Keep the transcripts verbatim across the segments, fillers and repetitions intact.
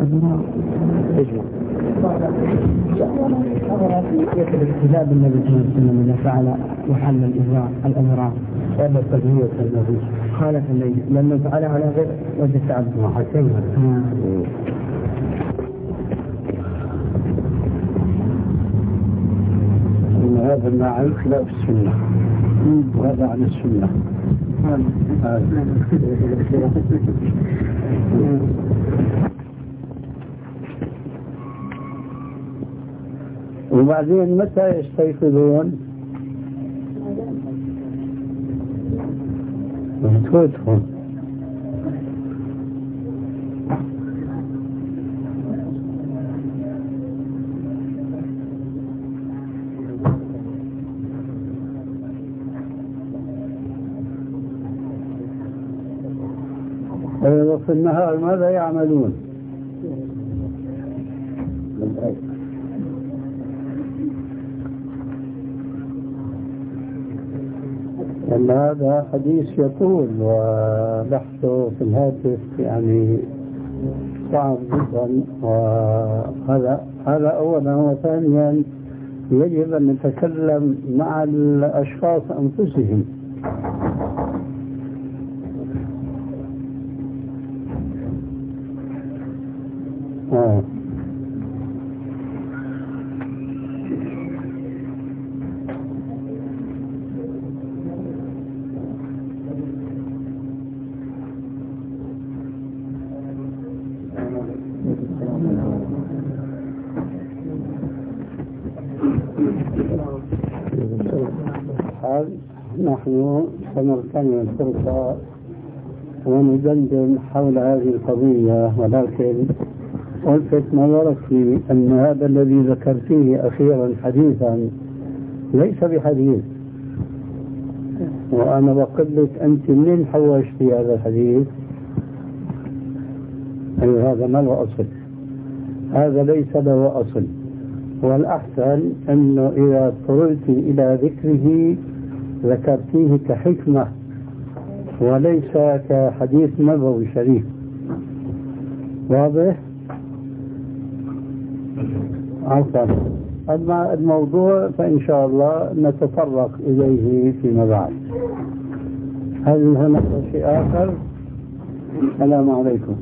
اجمع يكتب الاقتداء بالنبي صلى الله عليه وسلم إذا فعل وحل الإذراع الأذراع هذا تجميع النبي خالف النبي لأنه فعله على غير وجه التعبد وحكمها. إن هذا المعنى خلاف السنة وهذا عن السنة. وبعدين متى يستيقظون؟ تفوتهم وفي النهار ماذا يعملون؟ لأن هذا حديث يطول وبحثه في الهاتف يعني صعب جدا، وهذا هذا أولا، وثانيا يجب أن نتكلم مع الأشخاص أنفسهم. آه. نحن سنغتنم الفرصة وندندن حول هذه القضية، ولكن ألفت نظرك أن هذا الذي ذكرتيه أخيرا حديثا ليس بحديث، وأنا بقول لك أنت منين حوشتي هذا الحديث؟ أي هذا ما له أصل، هذا ليس له أصل. والأحسن أنه إذا اضطررت إلى ذكره ذكرتيه كحكمة وليس كحديث نبوي شريف. واضح؟ عفوا. أما الموضوع فإن شاء الله نتطرق إليه فيما بعد. هل هناك شيء آخر؟ السلام عليكم.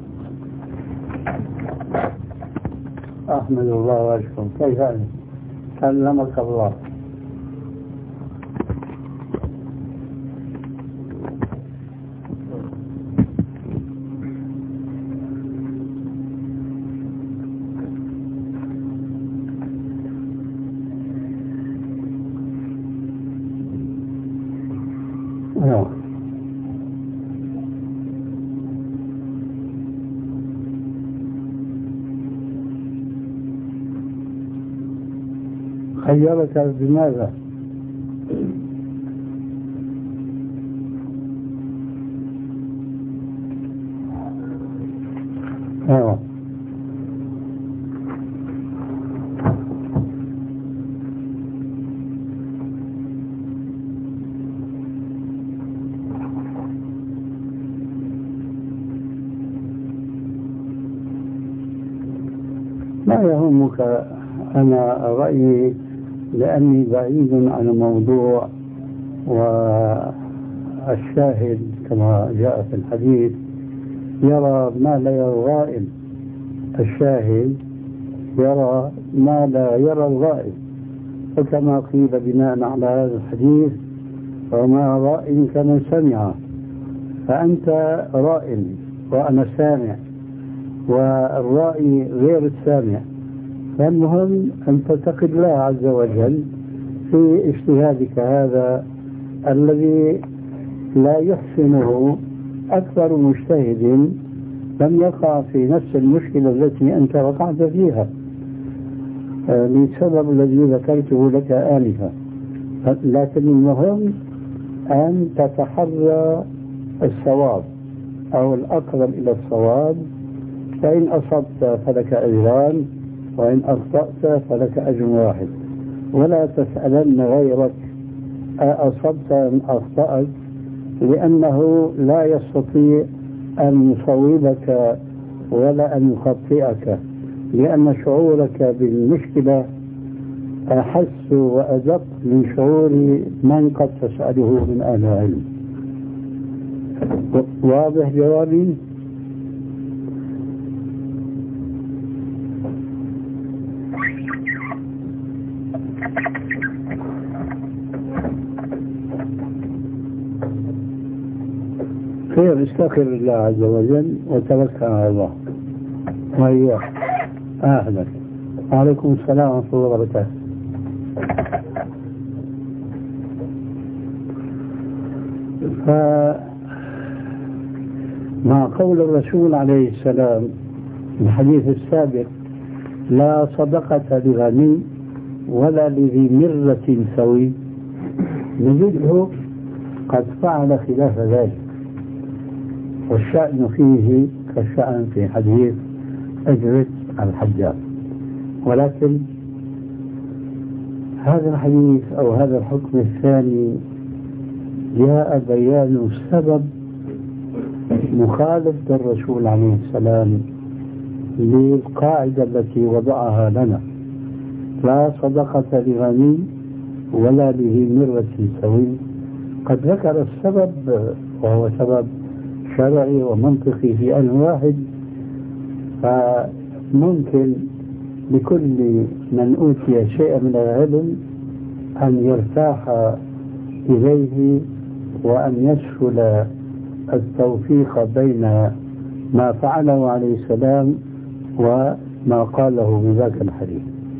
أحمد الله وأشكركم. كيف أنت؟ سلمك الله. خيرك بماذا؟ آه. ما يهمك؟ أنا رأيي لأني بعيد عن الموضوع، والشاهد كما جاء في الحديث يرى ما لا يرى الغائب، الشاهد يرى ما لا يرى الغائب، وكما قيل بناء على هذا الحديث وما رأي كمن سمع، فأنت رائي وأنا سامع، والرائي غير السامع. فالمهم أن تعتقد الله عز وجل في اجتهادك هذا الذي لا يحسنه أكثر مجتهد لم يقع في نفس المشكلة التي أنت وقعت فيها للسبب الذي ذكرته لك آنفا. لكن المهم أن تتحرى الصواب أو الأقرب إلى الصواب، فإن أصبت فلك أجران وإن أخطأت فلك أجر واحد، ولا تسألن غيرك أصبت أم أخطأت، لأنه لا يستطيع أن يصوبك ولا أن يخطئك، لأن شعورك بالمشكلة أحس وأدق من شعور من قد تسأله من أهل العلم. واضح جوابي؟ خير، استغفر الله عز وجل وتوكل على الله. وإياك. أهلا. وعليكم السلام ورحمة الله وبركاته. فمع قول الرسول عليه السلام الحديث السابق: لا صدقة لغني ولا لذي مرة سوي، نجده قد فعل خلاف ذلك، والشأن فيه كالشأن في حديث أجرة الحجاج. ولكن هذا الحديث أو هذا الحكم الثاني جاء بيان سبب مخالفة الرسول عليه السلام للقاعدة التي وضعها لنا: لا صدقة لغني ولا لذي مرة سوي. قد ذكر السبب وهو سبب شرعي ومنطقي في آن واحد، فممكن لكل من أوتي شيئا من العلم أن يرتاح إليه وأن يسهل التوفيق بين ما فعله عليه السلام وما قاله بذاك الحديث.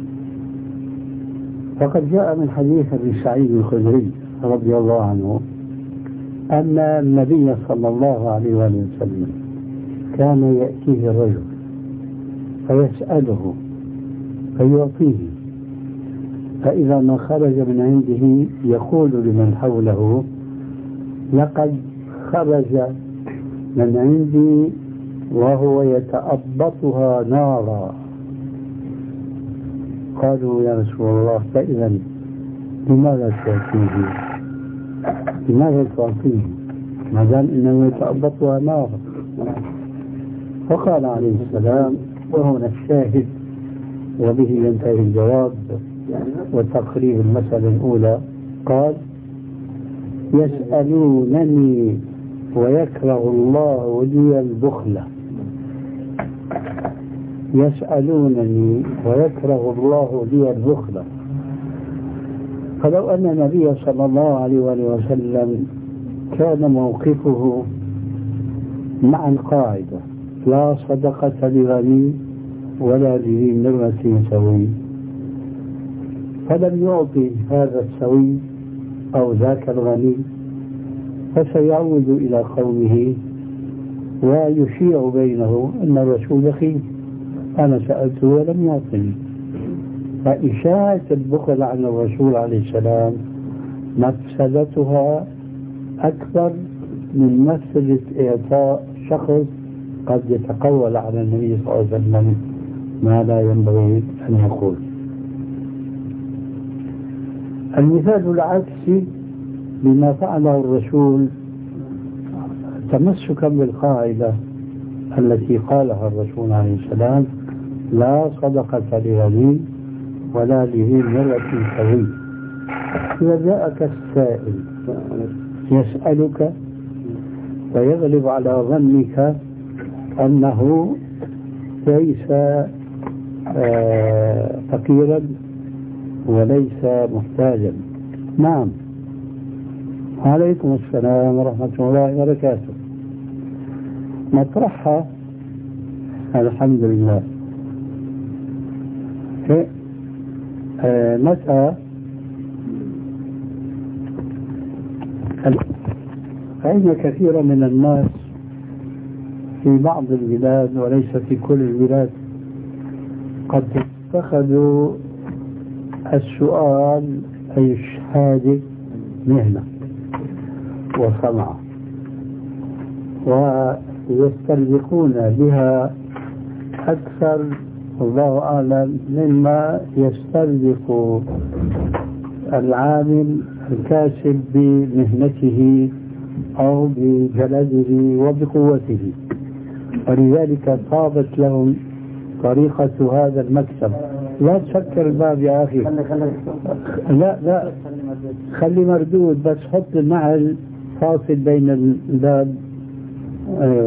فقد جاء من حديث أبي سعيد الخدري رضي الله عنه أن النبي صلى الله عليه وسلم كان يأتيه الرجل فيسأله فيعطيه، فإذا ما خرج من عنده يقول لمن حوله: لقد خرج من عندي وهو يتأبطها نارا. قالوا: يا رسول الله، فإذا لماذا تأتيه؟ لماذا تعطيه ما دام انه يتأبطها نارا؟ فقال عليه السلام، وهنا الشاهد وبه ينتهي الجواب وتقريب المسألة الأولى، قال: يسألونني ويكره الله لي البخل. يسألونني ويكره الله لي البخل. فلو أن النبي صلى الله عليه وسلم كان موقفه مع القاعدة: لا صدقة لغني ولا لذي مرة سوي، فلم يعطي هذا السوي أو ذاك الغني، فسيعود إلى قومه ويشيع بينه أن الرسول خير، أنا سألته ولم يعطني. فإشاعة البخل عن الرسول عليه السلام مفسدتها أكبر من مفسدة إعطاء شخص قد يتقول على النبي صلى الله عليه وسلم ما لا ينبغي أن يقول. المثال العكسي لما فعله الرسول تمسكا بالقاعدة التي قالها الرسول عليه السلام: لا صدقة لغني ولا لذي مرة سوي. إذا جاءك السائل يسألك ويغلب على ظنك أنه ليس آه فقيرا وليس محتاجا. نعم. عليكم السلام ورحمة الله وبركاته. مطرحها الحمد لله. آه متى فإن كثيرا من الناس في بعض البلاد وليس في كل البلاد قد اتخذوا السؤال أي الشهادة مهنة وصنعة، ويسترزقون بها أكثر الله أعلم مما يسترزق العامل الكاسب بمهنته أو بجلده وبقوته. ولذلك طابت لهم طريقة هذا المكسب. لا تسكر الباب يا أخي، لا لا خلي مردود، بس حط النعل فاصل بين الباب. أيوه.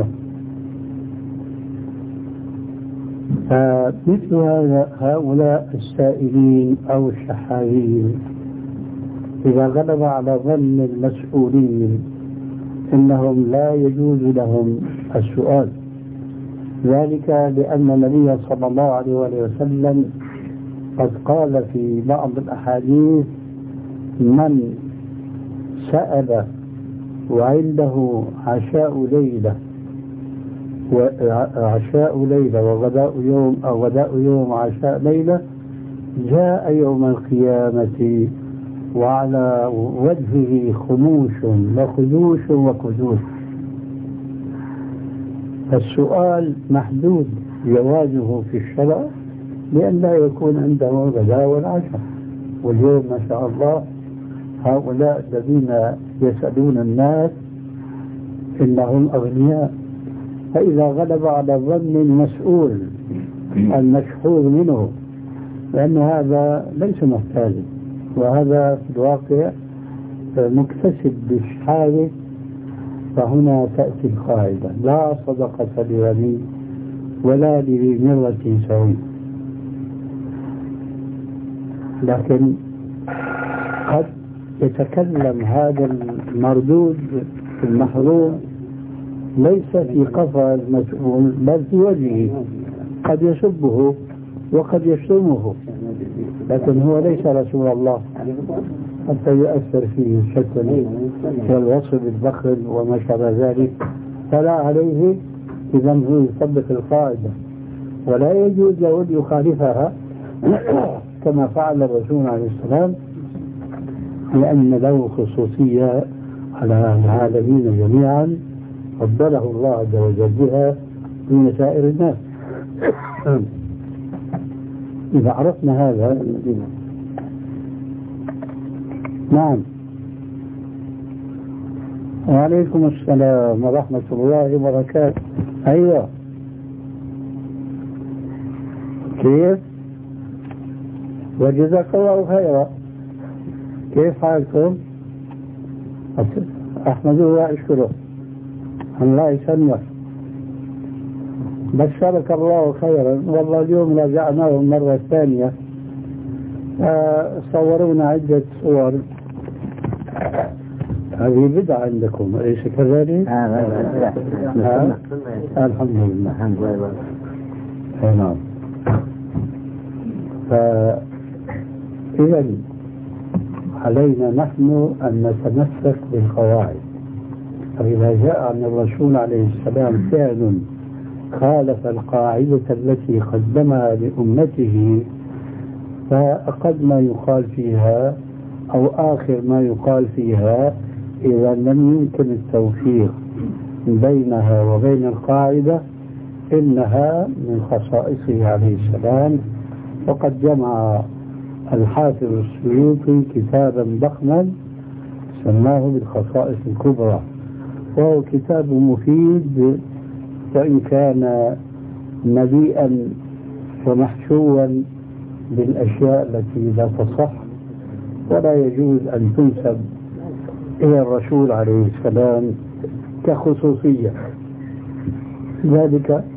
فمثل هذا هؤلاء السائلين أو الشحاذين إذا غلب على ظن المسؤولين إنهم لا يجوز لهم السؤال، ذلك لأن النبي صلى الله عليه وسلم قد قال في بعض الأحاديث: من سأل وعنده عشاء ليلة وعشاء ليلة وغداء يوم أو غداء يوم وعشاء ليلة جاء يوم القيامة وعلى وجهه خموش وخدوش وكدوش. فالسؤال محدود جوازه في الشرع لأن لا يكون عنده الغداء والعشاء. واليوم ما شاء الله هؤلاء الذين يسألون الناس إنهم أغنياء، فإذا غلب على ظن المسؤول المشحوذ منه لأن هذا ليس محتاجا، وهذا في الواقع مكتسب بالشحاذة، فهنا تأتي القاعدة: لا صدقة لغني ولا لذي مرة سوي. لكن قد يتكلم هذا المردود المحروم ليس في قفا المسؤول بل في وجهه، قد يسبه وقد يشتمه، لكن هو ليس رسول الله حتى يؤثر فيه الشتم والوصف بالبخل وما شابه ذلك، فلا عليه إذا هو يطبق القاعدة ولا يجوز له أن يخالفها كما فعل الرسول عليه السلام، لأن له خصوصية على العالمين جميعا فضله الله عز وجل بها دون سائر الناس. إذا عرفنا هذا. نعم. وعليكم السلام ورحمة الله وبركاته. أيوة. كيف؟ وجزاك الله خيرا. كيف حالكم؟ أحمده وأشكره. الله يسلمك. بشرك الله خيرا. والله اليوم رجعناه المرة الثانية، صورونا عدة صور. هذه بدعة عندكم أليس كذلك؟ آه الحمد لله. الحمد لله. نعم. فإذا علينا نحن أن نتمسك بالقواعد، فإذا جاء عن الرسول عليه السلام فعل خالف القاعدة التي قدمها لأمته فأقل ما يقال فيها أو آخر ما يقال فيها إذا لم يمكن التوفيق بينها وبين القاعدة إنها من خصائصه عليه السلام. وقد جمع الحافظ السيوطي كتابا ضخما سماه بالخصائص الكبرى، وهو كتاب مفيد وإن كان مليئا ومحشوا بالأشياء التي لا تصح ولا يجوز أن تنسب إلى الرسول عليه السلام كخصوصية. ذلك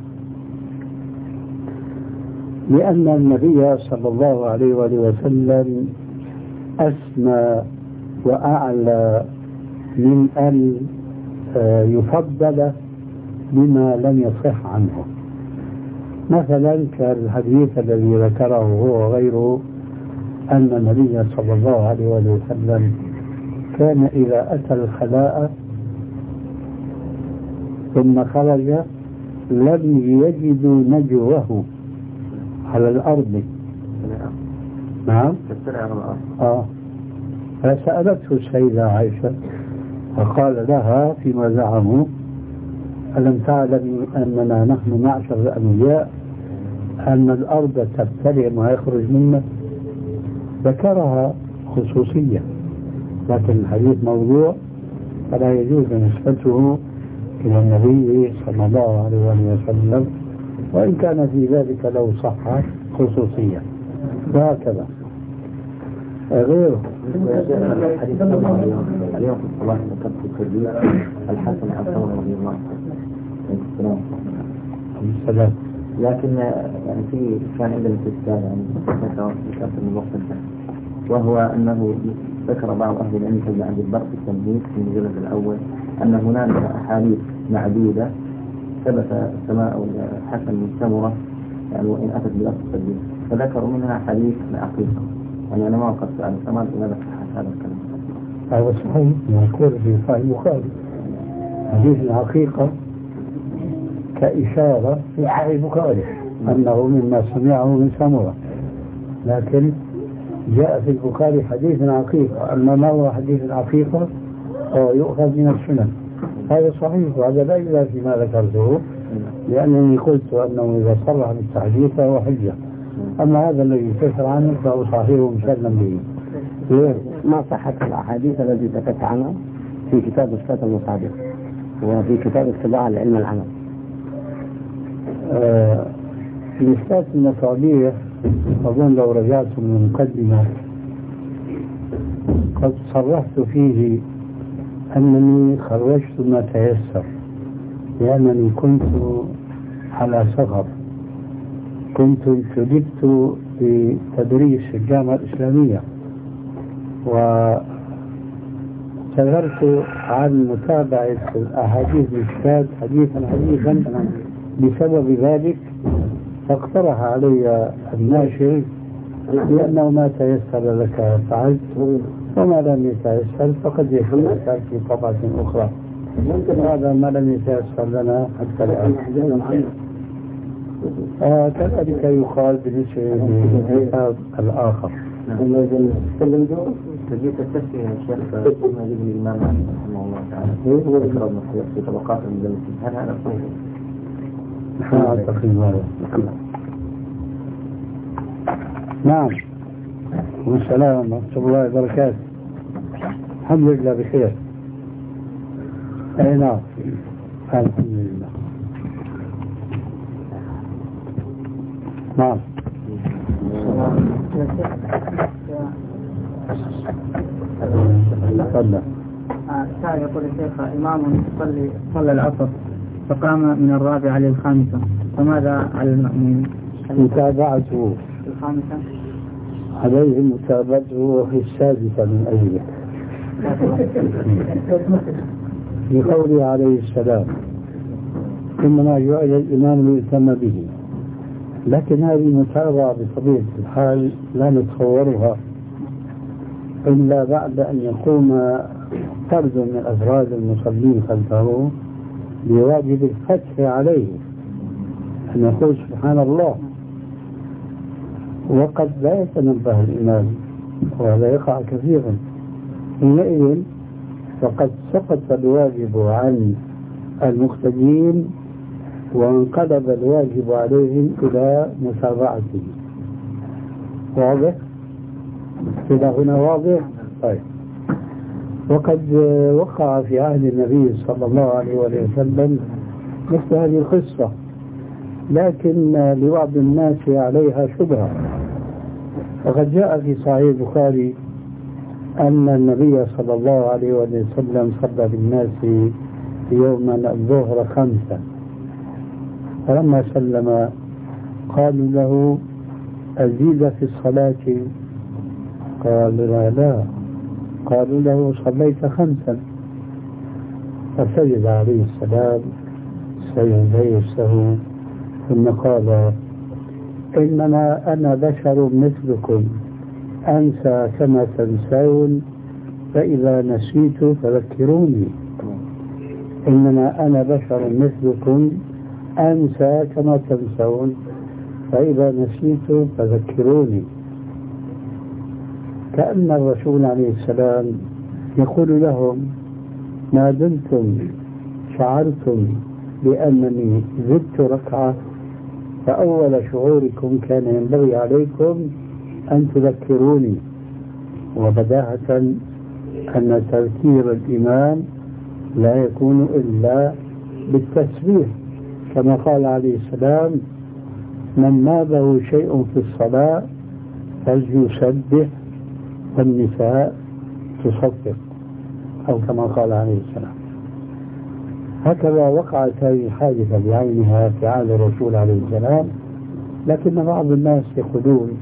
لأن النبي صلى الله عليه وآله وسلم أسمى وأعلى من أن يفضل بما لم يصح عنه. مثلا كالحديث الذي ذكره هو وغيره أن النبي صلى الله عليه وآله وسلم كان إذا أتى الخلاء ثم خرج لم يجدوا نجوه على الأرض. نعم. آه. فسألته السيدة عائشة فقال لها فيما زعموا: ألم تعلم أننا نحن معشر الأنبياء أن الأرض تبتلع ما يخرج منا؟ ذكرها خصوصية، لكن الحديث موضوع فلا يجوز نسبته إلى النبي صلى الله عليه وسلم، وإن كان في ذلك لو صح خصوصية، وهكذا غيره. الحديث اليوم في الصلاة ذكرت في التربية الحسن عن ثمر رضي الله عنه السلام. لكن يعني في كان عندنا استفسار يعني ذكرت من وقت، وهو أنه ذكر بعض أهل العلم كما عند البر في التمهيد في المجلد الأول أن هناك أحاديث معدودة ثبت سماء الحسن من ثمرة يعني وإن أتت بلفظ التربية، فذكروا منها حديث العقيقة. يعني أنا ما وقفت سؤال كمان لماذا صحت هذا الكلام؟ هذا صحيح مذكور في صحيح البخاري، حديث العقيقة كإشارة في صحيح البخاري أنه مما سمعه من سمرة، لكن جاء في البخاري حديث العقيقة. أما ما هو حديث العقيقة هو يؤخذ من السنن، هذا صحيح، وهذا لا يلا فيما ذكرته، لأنني قلت أنه إذا صرح بالتحديث فهو حجة. أما هذا الذي يكفر عنه فهو صحيح ومسلم به. ما صحت الأحاديث التي ذكرت عنها في كتاب إثبات المصادق وفي كتاب اتباع العلم العمل. آه في إثبات المصادق أظن لو رجعت من المقدمة قد صرحت فيه أنني خرجت ما تيسر، لأنني كنت على سفر، كنت انتدبت بتدريس الجامعة الإسلامية، وسافرت عن متابعة الأحاديث الإثبات حديثا حديثا. بسبب ذلك فاقترح علي الناشر لأنه ما تيسر لك فعلت، وما لم يتيسر فقد يكون في طبعة أخرى. هذا ما لم يتيسر لنا حتى الآن. آه كذلك يقال بالنسبة للكتاب الآخر. تجيب التسفيه يا شيخ فيما يجب الإمام رحمه الله تعالى ذكر ابن حجر في طبقات المدلسين، هل هذا صحيح؟ نحن أعتقد هذا. نعم. والسلام ورحمة الله وبركاته. الحمد لله بخير. أي نعم. الحمد لله. نعم. تفضل. كان يقول الشيخ إمام صلي صلى العصر فقام من الرابعة للخامسة، فماذا على المأمومين؟ متابعته الخامسة عليه متابعته في السادسة من أجله بقوله عليه السلام إنما جعل الإمام ليؤتم به. لكن هذه المتابعة بطبيعة الحال لا نتصورها إلا بعد أن يقوم فرد من أفراد المصلين خلفه بواجب الفتح عليه، أن يقول سبحان الله، وقد لا يتنبه الإمام وهذا يقع كثيرا. حينئذ فقد سقط الواجب عن المقتدين وانقلب الواجب عليهم إلى متابعته. واضح؟ إلى هنا واضح؟ طيب. وقد وقع في عهد النبي صلى الله عليه وسلم مثل هذه القصة، لكن لبعض الناس عليها شبهة. وقد جاء في صحيح البخاري أن النبي صلى الله عليه وسلم صلى بالناس في يوم الظهر خمسة، فلما سلم قالوا له أزيد في الصلاة؟ قال لا لا. قالوا له صليت خمسا، فسجد عليه السلام سجدتي السهو ثم قال إنما أنا بشر مثلكم أنسى كما تنسون فإذا نسيت فذكروني. إنما أنا بشر مثلكم أنسى كما تنسون فإذا نسيت فذكروني. كأن الرسول عليه السلام يقول لهم ما دمتم شعرتم بأنني زدت ركعة فأول شعوركم كان ينبغي عليكم أن تذكروني. وبداهة أن تذكير الإمام لا يكون إلا بالتسبيح كما قال عليه السلام: من نابه شيء في الصلاة فليسبح والنساء تصفق، أو كما قال عليه السلام. هكذا وقعت هذه الحادثة بعينها في عهد الرسول عليه السلام، لكن بعض الناس يقولون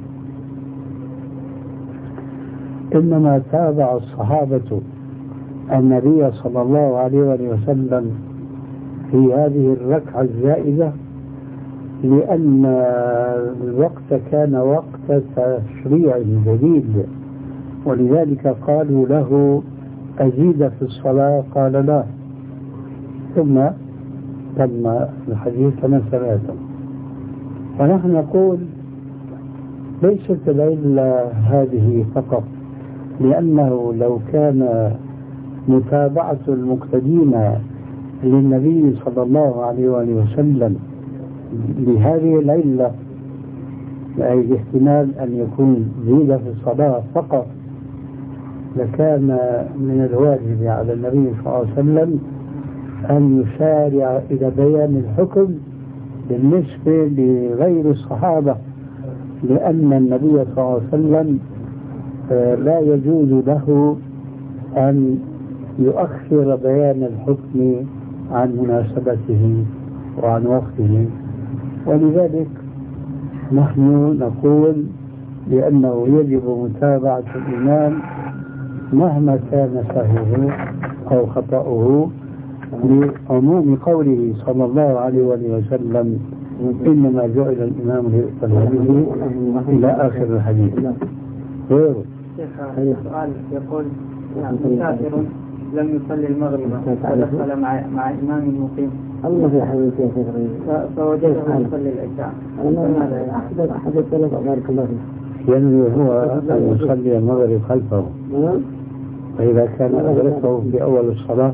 إنما تابع الصحابة النبي صلى الله عليه وسلم في هذه الركعة الزائدة لأن الوقت كان وقت تشريع جديد، ولذلك قالوا له: أزيد في الصلاة؟ قال: لا. ثم تم الحديث كما سمعتم. ونحن نقول ليست العلة هذه فقط، لأنه لو كان متابعة المقتدين للنبي صلى الله عليه وسلم بهذه العلة، أي الاحتمال أن يكون زيادة في الصلاة فقط، لكان من الواجب على النبي صلى الله عليه وسلم أن يسارع إلى بيان الحكم بالنسبة لغير الصحابة، لأن النبي صلى الله عليه وسلم لا يجوز له أن يؤخر بيان الحكم عن مناسبته وعن وقته. ولذلك نحن نقول بأنه يجب متابعة الإمام مهما كان سهوه أو خطأه، لعموم قوله صلى الله عليه وسلم: إنما جعل الإمام ليؤتم به، إلى آخر الحديث. غيره سؤال يقول: مسافر لم يصلي المغرب ودخل مع مع إمام مقيم، الله في حديث يا شيخ، فوجده يصلي العشاء، أنا أحضر أحد الثلاثة بارك الله فيك. ينوي هو أن يصلي المغرب خلفه، فإذا كان أدركه في أول الصلاة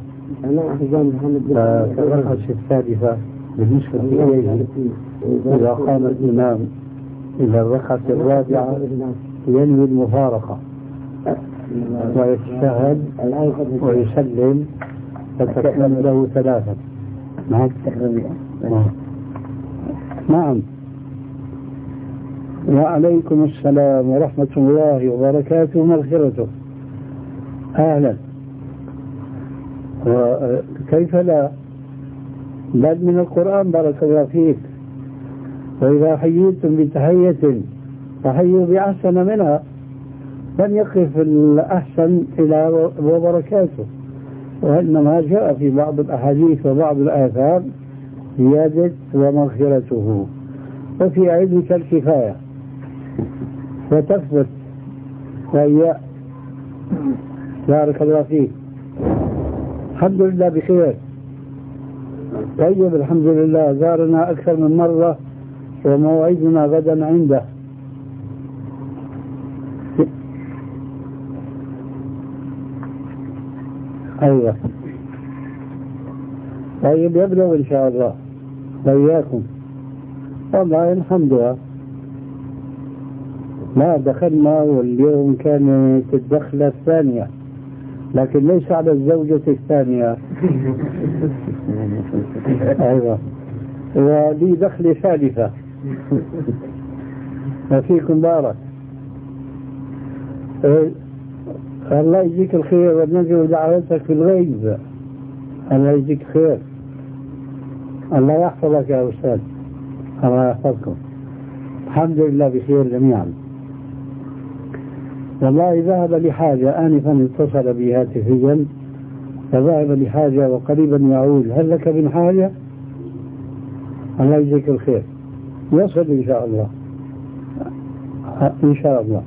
فالركعة الثالثة بالنسبة إليه إذا قام الإمام إلى الركعة الرابعة ينوي المفارقة ويتشهد ويسلم، فتكون له ثلاثة. نعم نعم. وعليكم السلام ورحمة الله وبركاته ومغفرته. أهلا. وكيف لا، بل من القرآن بارك الله فيك: وإذا حييتم بتحية فحيوا بأحسن منها. لن يقف الأحسن إلى وبركاته، وإنما جاء في بعض الأحاديث وبعض الآثار زيادة ومغفرته، وفي علمك الكفاية وتثبت. وإياه بارك الله فيك. الحمد لله بخير. طيب الحمد لله، زارنا أكثر من مرة وموعدنا غدا عنده. أيوة طيب يبلغ إن شاء الله وإياكم. والله الحمد لله ما دخلنا، واليوم كانت الدخلة الثانية، لكن ليس على الزوجة الثانية. أيوة، ولي دخل ثالثة. وفيكم بارك. الله يجزيك الخير ونرجو دعوتك في الغيب. الله يجزيك خير. الله يحفظك يا أستاذ. الله يحفظكم. الحمد لله بخير جميعا. والله ذهب لحاجة، آنفا اتصل بي هاتفيا فذهب لحاجة وقريبا يعود. هل لك من حاجة؟ الله يجزيك الخير. يصل إن شاء الله إن شاء الله.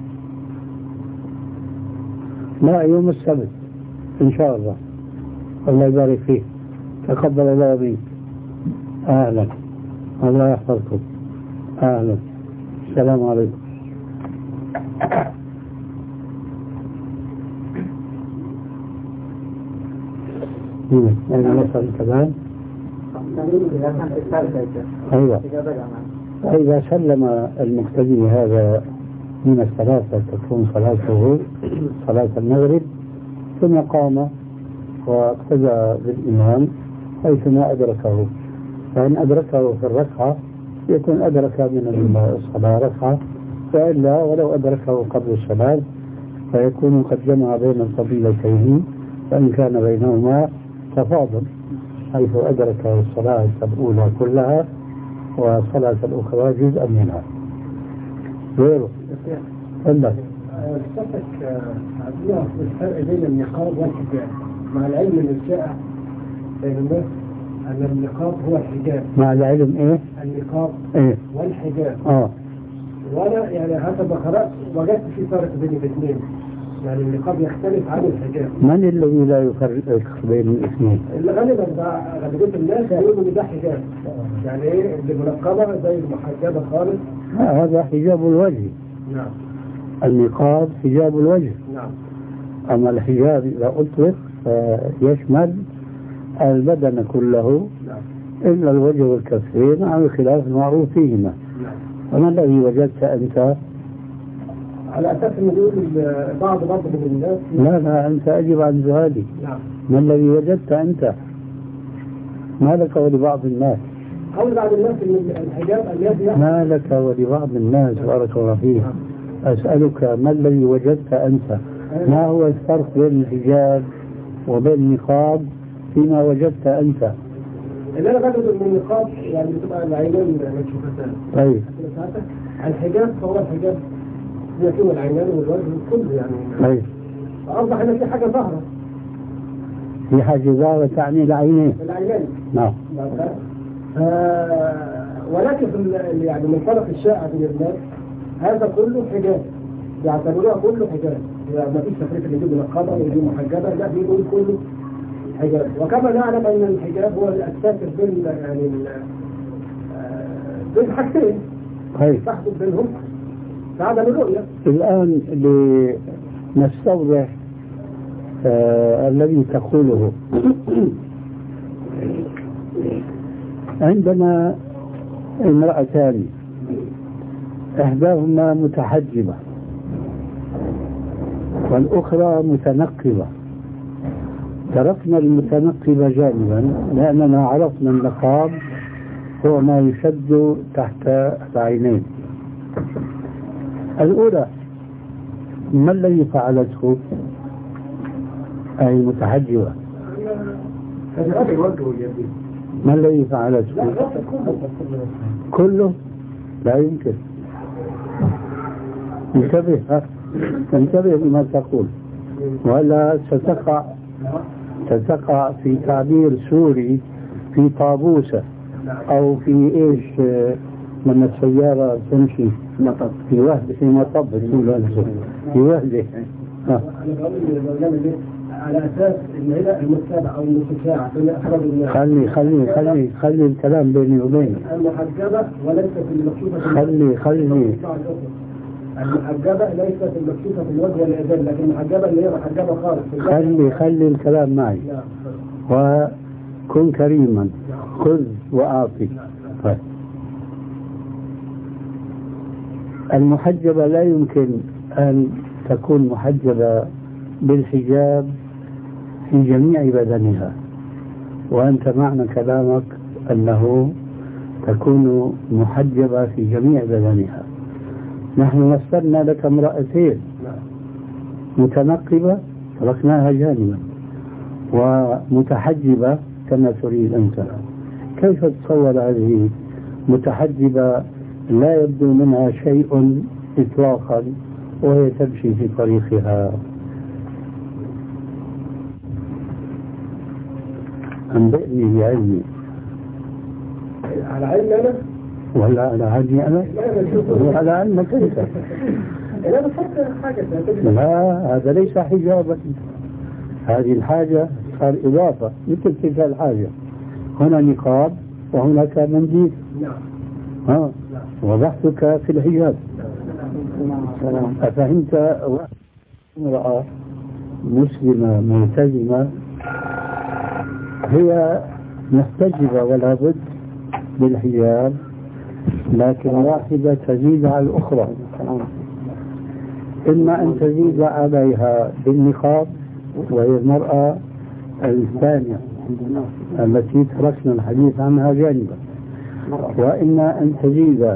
لا، يوم السبت إن شاء الله. الله يبارك فيك. تقبل الله منك. أهلا. الله يحفظكم. أهلا. السلام عليكم. أين وصل كمان؟ أيوة. إذا سلم المقتدي هذا من الثلاثة تكون صلاته صلاة المغرب، ثم قام واقتدى بالإمام حيث ما أدركه، فإن أدركه في الركعة يكون أدرك من الصلاة ركعة، وإلا ولو أدركه قبل الصلاة فيكون قد جمع بين الفضيلتين، وإن كان بينهما تفاضل، حيث أدرك الصلاة الأولى كلها والصلاة الأخرى جزءا منها. غيره عندك صفتك عبدالله الفرق بين النقاب والحجاب، مع العلم من الشائع بين الناس أن النقاب هو الحجاب. مع العلم إيه؟ النقاب إيه؟ والحجاب. آه. وأنا يعني حسب ما قرأت وجدت في فرق بين الاثنين، يعني النقاب يختلف عن الحجاب. من الذي لا يفرق بين الاثنين؟ اللي غالبا غالبية الناس يقولوا إن ده حجاب، يعني إيه اللي منقبة زي المحجبة خالص. آه هذا حجاب الوجه. نعم. النقاب حجاب الوجه. نعم. أما الحجاب إذا أطلق يشمل البدن كله. نعم. إلا الوجه والكفين على الخلاف المعروف فيهما. نعم. وما الذي وجدت أنت؟ على أساس أن يقول بعض بعض من الناس. لا لا أنت أجب عن سؤالي. نعم. ما الذي وجدت أنت؟ ما لك ولبعض الناس؟ قول بعض الناس أن الحجاب الذي ما لك ولبعض الناس بارك الله فيك. أسألك ما الذي وجدت أنت؟ ما هو الفرق بين الحجاب وبين النقاب فيما وجدت أنت؟ اللي أنا بجد من النقاب يعني بتبقى العينين مكشوفتان. طيب. الحجاب فهو الحجاب يكون العينين والوجه كله يعني. طيب. أصبح هنا في حاجة ظاهرة. في حاجة ظاهرة تعني العينين. العينين. نعم. آه ولكن يعني من فرق الشائع بين الناس هذا كله حجاب، يعتبروها كله حجاب، يعني ما فيش تفريق اللي يجيب نقابة ويجيب محجبة، لا بيقول كله حجاب. وكما نعلم أن الحجاب هو الساتر بين يعني بين حاجتين تحدث بينهم عدم الرؤية. الآن لنستوضح آه الذي تقوله. عندنا امرأتان إحداهما متحجبة والأخرى متنقبة. تركنا المتنقبة جانبا لأننا عرفنا النقاب هو ما يشد تحت العينين. الأولى ما الذي فعلته أي متحجبة؟ ما الذي فعلته؟ كله؟ لا يمكن. انتبه انتبه لما تقول، ولا ستقع ستقع في تعبير سوري في طابوسة أو في إيش من السيارة تمشي مطب في وهدة في مطب في وهدة. على أساس إن هنا المتابعة أو المتشاعة خلي خلي خلي خلي الكلام بيني وبينك. المحجبة وليست المكشوفة. خلي خلي المحجبة ليست المكشوفة في الوجه واليدين، لكن المحجبة اللي هي محجبة خالص. خلي خلي الكلام معي وكن كريما، خذ وأعطي. طيب. المحجبة لا يمكن أن تكون محجبة بالحجاب في جميع بدنها، وأنت معنى كلامك أنه تكون محجبة في جميع بدنها. نحن مثلنا لك امرأتين متنقبة تركناها جانبا ومتحجبة كما تريد أنت. كيف تتصور هذه متحجبة لا يبدو منها شيء إطلاقا وهي تمشي في طريقها؟ أنبئني بعلمي. على علمي أنا؟ ولا على علمي أنا؟ وعلى علمك أنت. لا بفكر حاجة. لا هذا ليس حجابا، هذه الحاجة صار إضافة مثل تلك الحاجة. هنا نقاب وهناك منديل. نعم. ها وضحتك في الحجاب. أفهمت؟ امرأة مسلمة ملتزمة هي محتجبة ولا بد بالحجاب، لكن واحدة تزيد على الأخرى. إما أن تزيد عليها بالنقاب وهي المرأة الثانية التي تركنا الحديث عنها جانبا، وإما أن تزيد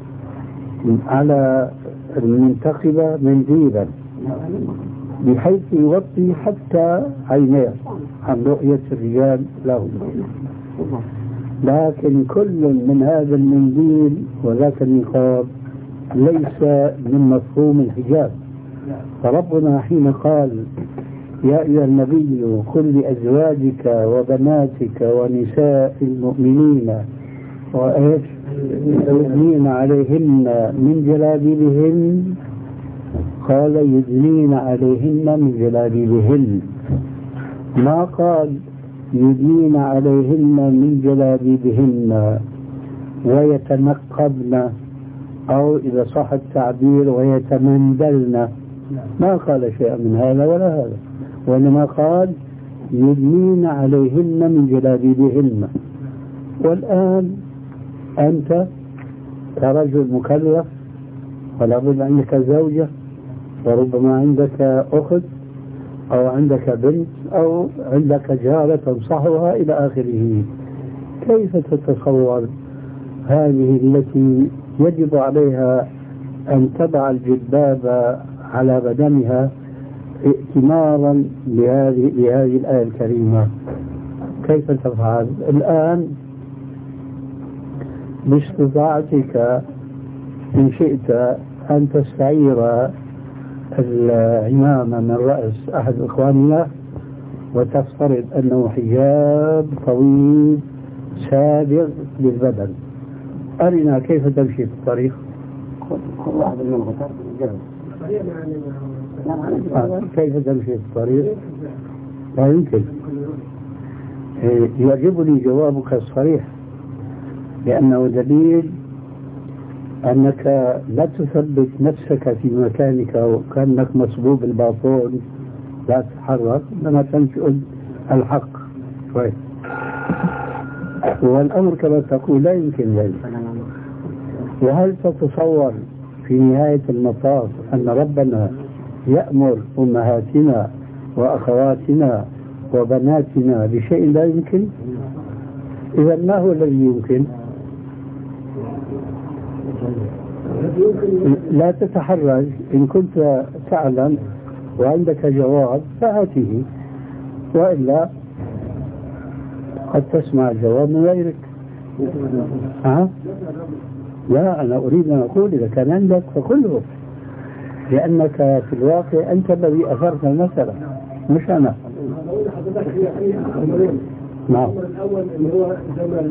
على المنتقبة منديلا بحيث يغطي حتى عينيه عن رؤية الرجال له، لكن كل من هذا المنديل وذاك النقاب ليس من مفهوم الحجاب. فربنا حين قال يا أيها النبي قل لأزواجك وبناتك ونساء المؤمنين وإيش يدنين عليهن من جلابيبهن، قال يدنين عليهن من جلابيبهن، ما قال يدنين عليهن من جلابيبهن ويتنقبن أو إذا صح التعبير ويتمندلن، ما قال شيئا من هذا ولا هذا، وإنما قال يدنين عليهن من جلابيبهن. والآن أنت كرجل مكلف ولا بد عندك زوجة وربما عندك أخت أو عندك بنت أو عندك جارة تنصحها إلى آخره، كيف تتصور هذه التي يجب عليها أن تضع الجلباب على بدنها ائتمارا بهذه بهذه الآية الكريمة؟ كيف تفعل؟ الآن باستطاعتك إن شئت أن تستعير العمامة من رأس أحد إخواننا وتفترض أنه حجاب طويل سابغ للبدن. أرنا كيف تمشي في الطريق. كل واحد منهم جرب. كيف تمشي في الطريق؟ لا يمكن. يعجبني جوابك الصريح لأنه دليل أنك لا تثبت نفسك في مكانك وكأنك مصبوب الباطون لا تتحرك، إنما تنشئ الحق شوي. والأمر كما تقول لا يمكن ذلك. وهل تتصور في نهاية المطاف أن ربنا يأمر أمهاتنا وأخواتنا وبناتنا بشيء لا يمكن؟ إذا ما هو الذي يمكن؟ لا تتحرج. إن كنت تعلم وعندك جواب فهاته، وإلا قد تسمع الجواب من غيرك. ها؟ لا، أنا أريد أن أقول إذا كان عندك فكله، لأنك في الواقع أنت الذي أثرت المسألة مش أنا. نعم. الأول اللي هو زمن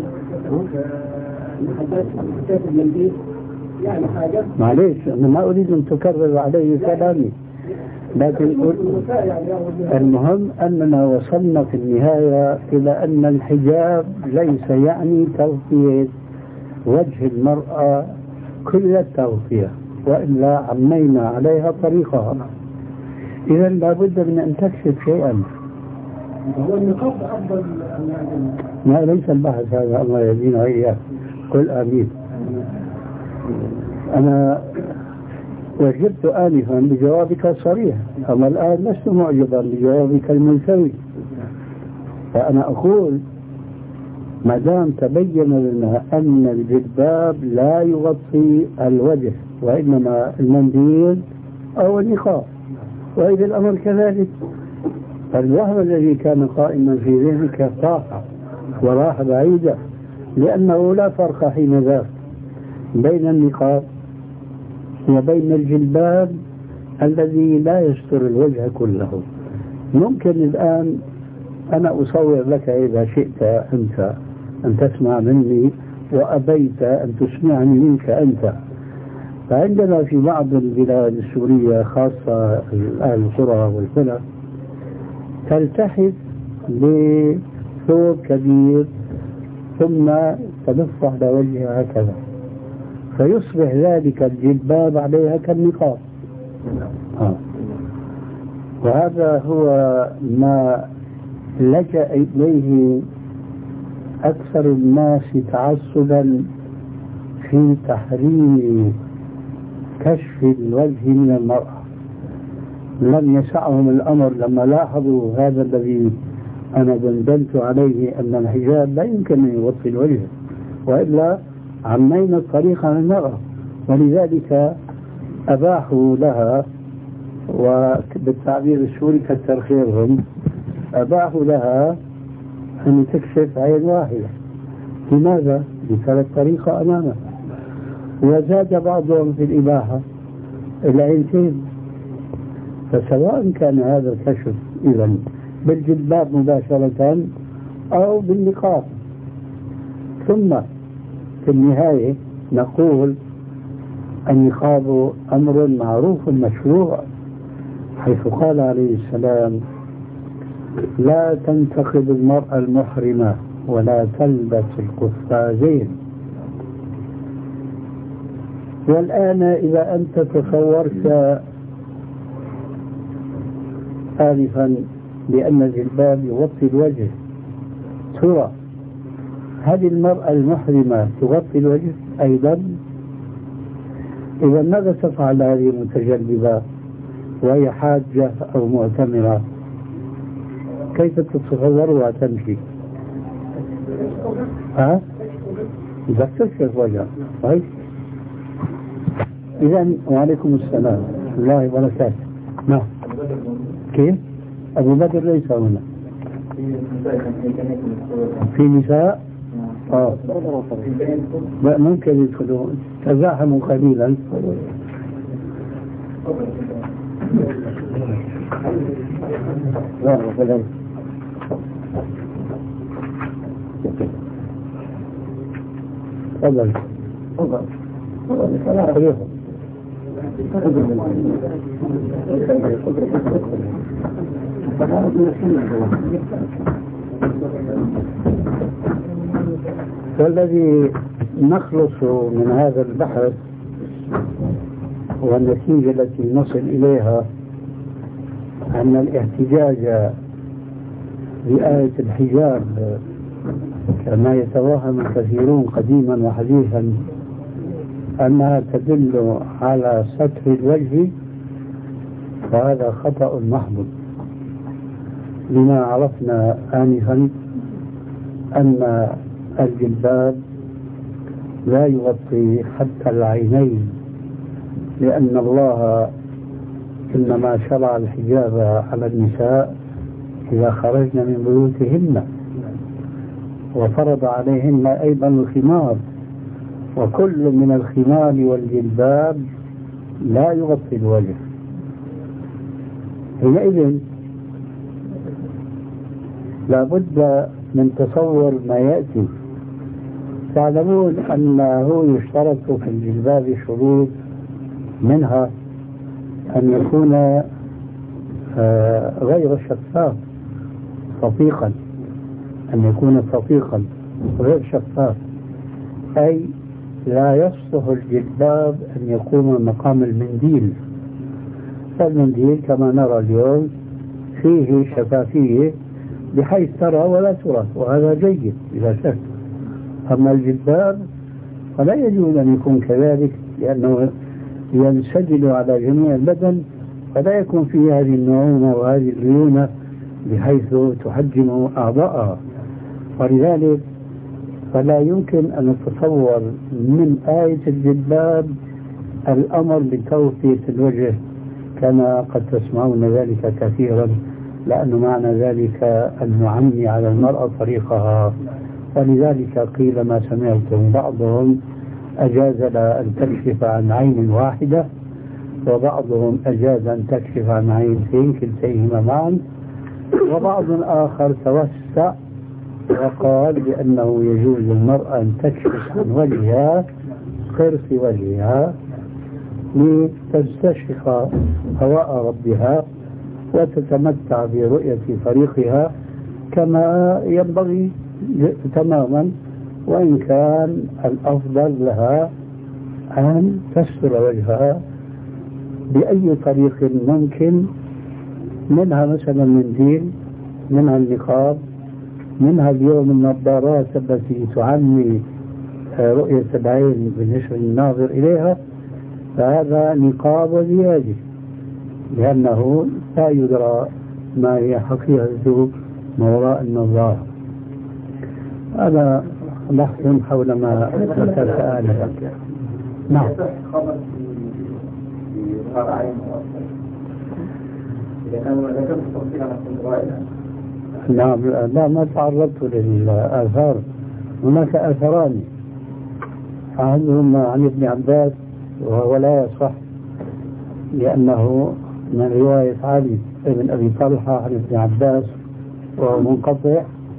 كاتب من يعني حاجة. معليش أنا ما أريد أن تكرر علي كلامي، لكن المهم أننا وصلنا في النهاية إلى أن الحجاب ليس يعني تغطية وجه المرأة كل التغطية، وإلا عمينا عليها طريقها. إذا لابد من أن تكشف شيئا. هو النقاط أفضل. ما ليس البحث هذا، الله يهدينا إياه. قل آمين. أنا وجدت آنفا بجوابك الصريح، أما الآن لست معجبا بجوابك الملتوي. فأنا أقول ما دام تبين لنا أن الجلباب لا يغطي الوجه وإنما المنديل أو النقاب، وإذا الأمر كذلك فالوهم الذي كان قائما في ذهنك طاح وراح بعيدا، لأنه لا فرق حين ذاك بين النقاب وبين الجلباب الذي لا يستر الوجه كله. ممكن الآن أنا أصور لك إذا شئت أنت أن تسمع مني وأبيت أن تسمعني منك أنت. فعندنا في بعض البلاد السورية خاصة القرى والقرى تلتحف بثوب كبير ثم تلف على وجهها هكذا، فيصبح ذلك الجلباب عليها كالنقاب. آه. وهذا هو ما لجأ إليه أكثر الناس تعصبا في تحريم كشف الوجه من المرأة. لم يسعهم الأمر لما لاحظوا هذا الذي أنا دندنت عليه أن الحجاب لا يمكن أن يغطي الوجه، وإلا عمينا الطريق عن المرأة، ولذلك أباحوا لها، وبالتعبير السوري كتر خيرهم، أباحوا لها أن تكشف عين واحدة. لماذا؟ لكانت طريقة أمامها. وزاد بعضهم في الإباحة العينتين. فسواء كان هذا الكشف إذن بالجلباب مباشرة أو بالنقاب. ثم في النهاية نقول النقاب أمر معروف مشروع، حيث قال عليه السلام: لا تنتقب المرأة المحرمة ولا تلبس القفازين. والآن إذا أنت تصورت آنفا بأن الجلباب يغطي الوجه، ترى هذه المرأة المحرمة تغطي الوجه أيضا؟ إذا ماذا تفعل هذه المتجلبة وهي حاجة أو معتمرة؟ كيف تتصورها تمشي؟ ها؟ إذا تكشف وجهها. طيب إذا وعليكم السلام ورحمة الله وبركاته. نعم. كيف؟ أبو بدر ليس هنا. في نساء؟ آه. ممكن يدخلوا، تزاحموا قليلا. تفضل. تفضل. والذي نخلص من هذا البحث والنتيجة التي نصل إليها أن الاحتجاج بآية الحجاب كما يتوهم الكثيرون قديما وحديثا أنها تدل على ستر الوجه، فهذا خطأ محض، لما عرفنا آنفا أن الجلباب لا يغطي حتى العينين، لأن الله إنما شرع الحجاب على النساء إذا خرجن من بيوتهن، وفرض عليهن أيضا الخمار، وكل من الخمار والجلباب لا يغطي الوجه. حينئذ لابد من تصور ما يأتي. تعلمون أنه يشترط في الجلباب شروط، منها أن يكون غير شفاف صفيقا، أن يكون صفيقا غير شفاف، أي لا يصلح الجلباب أن يكون مقام المنديل. فالمنديل كما نرى اليوم فيه شفافية بحيث ترى ولا ترى، وهذا جيد إذا شك. أما الجلباب فلا يجوز أن يكون كذلك، لأنه ينسجل على جميع البدن، فلا يكون فيه هذه النعومة وهذه الليونة بحيث تحجم أعضاءها. ولذلك فلا يمكن أن نتصور من آية الجلباب الأمر بتغطية الوجه كما قد تسمعون ذلك كثيرا، لأن معنى ذلك أن نعمي على المرأة طريقها. ولذلك قيل ما سمعتم بعضهم أجاز لها أن تكشف عن عين واحدة، وبعضهم أجاز أن تكشف عن عينين كلتيهما معا، وبعض آخر توسع وقال بأنه يجوز للمرأة أن تكشف عن وجهها قرص وجهها لتستشرق هواء ربها وتتمتع برؤية طريقها كما ينبغي تماما، وإن كان الأفضل لها أن تستر وجهها بأي طريق ممكن، منها مثلا منديل، منها النقاب، منها اليوم النظارات التي تعمي رؤية العين بالنسبة للناظر إليها، فهذا نقاب وزيادة، لأنه لا يدرى ما هي حقيقة ما وراء النظارة. هذا بحث حول ما ذكرت آنفا. نعم. نعم. لا ما تعرضت للآثار. هناك آثران، أحدهما عن ابن عباس وهو لا يصح لأنه من رواية علي بن أبي طلحة عن ابن عباس وهو منقطع،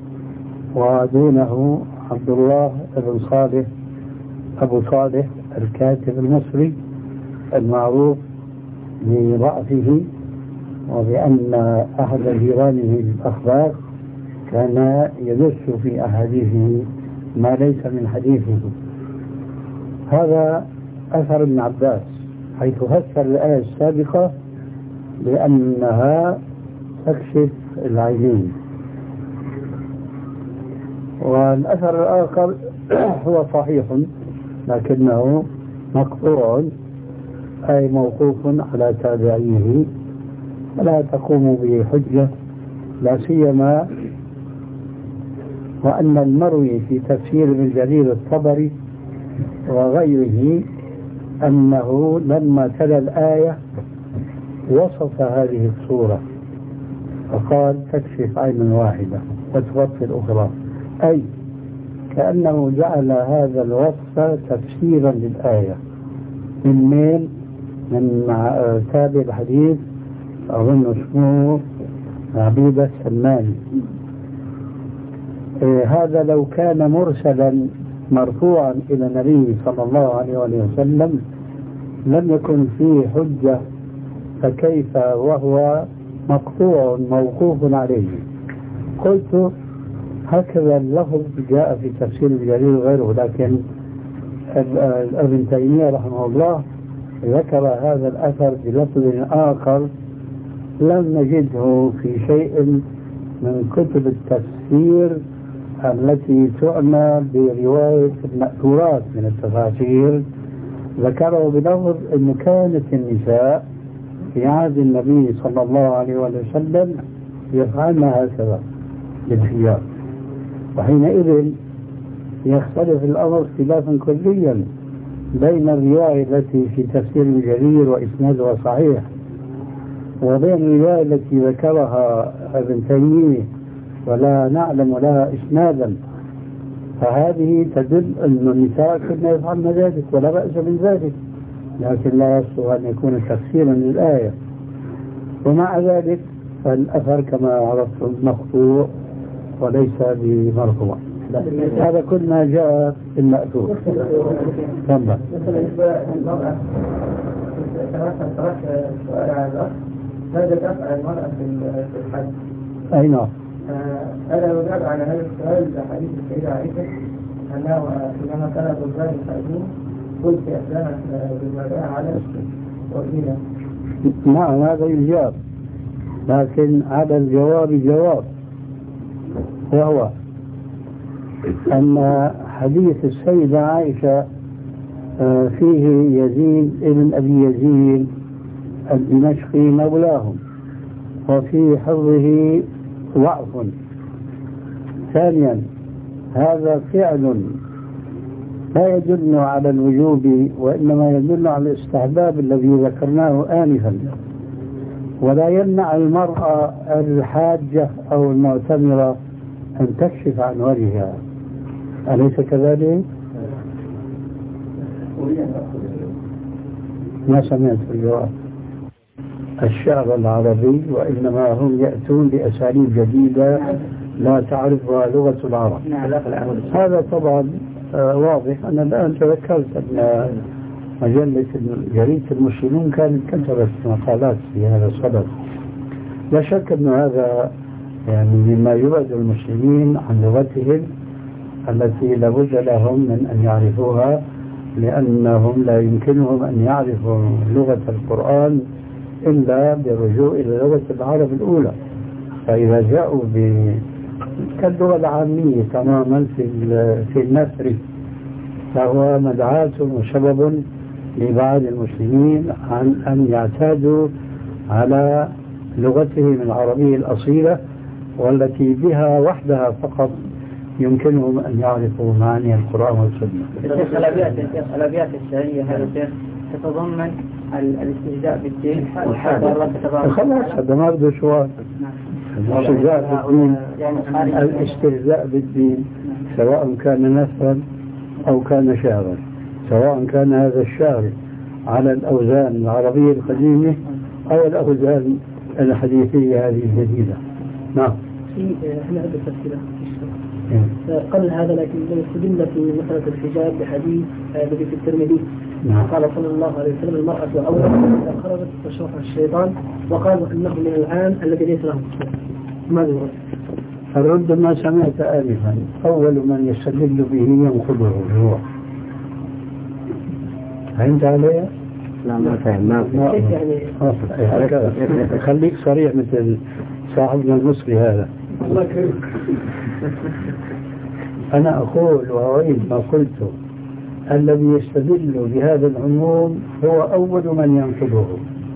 ودونه عبد الله بن صالح أبو صالح الكاتب المصري المعروف بضعفه، وبأن أحد جيرانه الأخبار كان يدس في أحاديثه ما ليس من حديثه. هذا أثر ابن عباس حيث فسر الآية السابقة بأنها تكشف العينين. والأثر الآخر هو صحيح لكنه مقطوع، أي موقوف على تابعيه، فلا تقوم به حجة، لا سيما وأن المروي في تفسير ابن جرير الطبري وغيره أنه لما تلا الآية وصف هذه الصورة فقال تكشف عين واحدة وتغطي الأخرى، أي كأنه جعل هذا الوصف تفسيرا للآية. من مين؟ من تابع الحديث أظن اسمه عبيدة السماني. إيه هذا لو كان مرسلا مرفوعا إلى النبي صلى الله عليه وسلم لم يكن فيه حجة، فكيف وهو مقطوع موقوف عليه؟ قلت هكذا اللفظ جاء في تفسير الجليل وغيره، لكن ابن تيمية رحمه الله ذكر هذا الأثر بلفظ آخر لم نجده في شيء من كتب التفسير التي تعنى برواية المأثورات من التفاسير. ذكره بلفظ أن كانت النساء في عهد النبي صلى الله عليه وسلم يفعلن هكذا بالحجاب، وحينئذ يختلف الأمر اختلافا كليا بين الرواية التي في تفسير الجرير وإسنادها صحيح وبين الرواية التي ذكرها ابن تيمية ولا نعلم لها إسنادا. فهذه تدل أن النساء كنا يفعلن ذلك ولا بأس من ذلك، لكن لا يصلح أن يكون تفسيرا للآية. ومع ذلك فالأثر كما عرفتم مقطوع وليس بمرفوع. هذا كل ما جاء في المأثور. تمام. ماذا تفعل المرأة في الحج؟ أي نعم. أنا أجاب على هذا السؤال حديث السيدة عائشة أنه حينما كان الرجال يسألون قلت أسلمت بالمداء على وكيلة. نعم هذا يجاب، لكن على الجواب جواب، وهو أن حديث السيدة عائشة فيه يزيد ابن أبي يزيد الدمشقي مولاهم وفي حفظه ضعف. ثانيا هذا فعل لا يدل على الوجوب وإنما يدل على الاستحباب الذي ذكرناه آنفا، ولا يمنع المرأة الحاجة أو المعتمرة أن تكشف عن وجهها، أليس كذلك؟ ما سمعت الجواب. الشعر العربي وإنما هم يأتون بأساليب جديدة لا تعرفها لغة العرب. هذا طبعا واضح. أنا الآن تذكرت أن مجلة جريدة المسلمين كانت كتبت مقالات في هذا الصدد. لا شك أن هذا يعني مما يبعد المسلمين عن لغتهم التي لابد لهم من أن يعرفوها، لأنهم لا يمكنهم أن يعرفوا لغة القرآن إلا بالرجوع إلى لغة العرب الأولى. فإذا جاءوا كاللغة العامية تماما في في النثر فهو مدعاة وسبب لبعض المسلمين عن أن يعتادوا على لغتهم العربية الأصيلة والتي بها وحدها فقط يمكنهم أن يعرفوا معاني القرآن والسنة. الأبيات الشرعية هذا الشيخ تتضمن الاستهزاء بالدين خلاص هذا ما بده سؤال. الاستهزاء بالدين الاستهزاء بالدين سواء كان نثرا أو كان شعرا، سواء كان هذا الشعر على الأوزان العربية القديمة أو الأوزان الحديثية هذه الجديدة. نعم. احنا عدة تفسيرات قبل هذا، لكن استدل في مسألة الحجاب بحديث الذي في الترمذي قال صلى الله عليه وسلم: المرأة أولى إذا خرجت فشوفها الشيطان، وقالوا إنه من العام الذي ليس له ماذا يرد؟ الرد ما سمعت آنفا، أول من يستدل به ينقضه الروح. فهمت علي؟ لا ما فهم ما كيف يعني؟ هكذا خليك صريح مثل صاحبنا المصري هذا. الله يكرمك. أنا أقول وأعيد ما قلته، الذي يستدل بهذا العموم هو أول من ينقضه.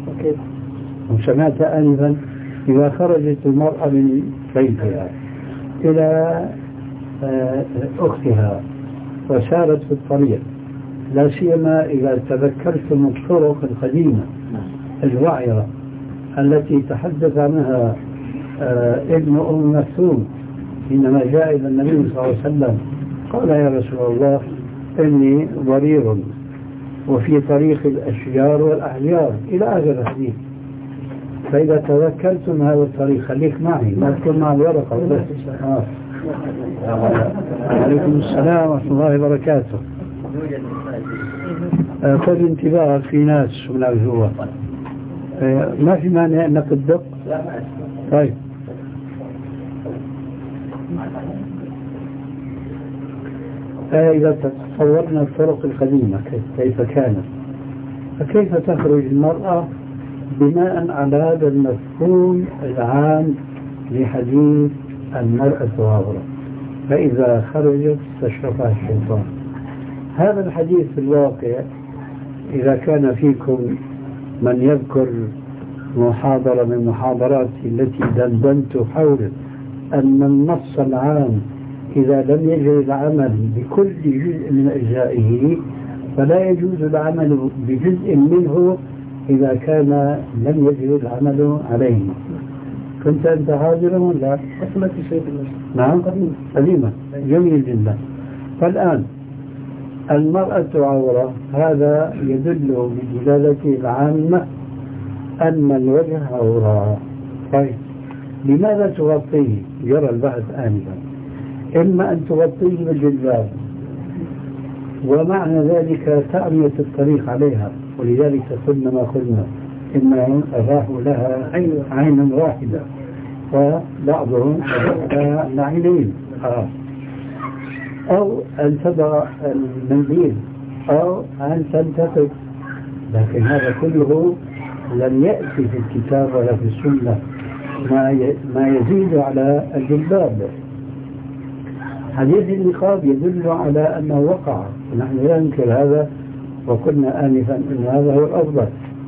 وسمعت آنفا إذا خرجت المرأة من بيتها إلى أختها وسارت في الطريق، لا سيما إذا تذكرتم الطرق القديمة الوعرة التي تحدث عنها ابن أم مكتوم حينما جاء إلى النبي صلى الله عليه وسلم قال: يا رسول الله إني ضرير وفي طريق الأشجار والأحجار إلى آخر الحديث. فإذا تذكرتم هذا الطريق خليك معي، لا تكون مع الورقة بس. آه. عليكم السلام ورحمة الله وبركاته. خذ انتباهك في ناس من الجوا، ما في مانع أنك تدق. طيب إذا تصورنا الطرق القديمة كيف كانت، فكيف تخرج المرأة بناء على هذا المفهوم العام لحديث المرأة عورة، فإذا خرجت استشرفها الشيطان. هذا الحديث في الواقع إذا كان فيكم من يذكر محاضرة من محاضراتي التي دندنت حول أن النص العام إذا لم يجري العمل بكل جزء من أجزائه فلا يجوز العمل بجزء منه إذا كان لم يجري العمل عليه. كنت أنت حاضرا ولا؟ أسمعت شيء نعم قديما. جميل جدا. فالآن المرأة عورة هذا يدل بدلالته العامة أن الوجه عورة. طيب لماذا تغطيه؟ جرى البحث آنفا. إما أن تغطيه بالجلباب ومعنى ذلك تعمية الطريق عليها، ولذلك قلنا ما قلنا إنهم أراحوا لها عين واحدة وبعضهم لها عينين. آه. أو أن تضع المنديل أو أن تنتفض، لكن هذا كله لم يأتي في الكتاب ولا في السنة ما يزيد على الجلباب. حديث النقاب يدل على أنه وقع، ونحن لا ننكر هذا، وقلنا آنفا أن هذا هو الأفضل.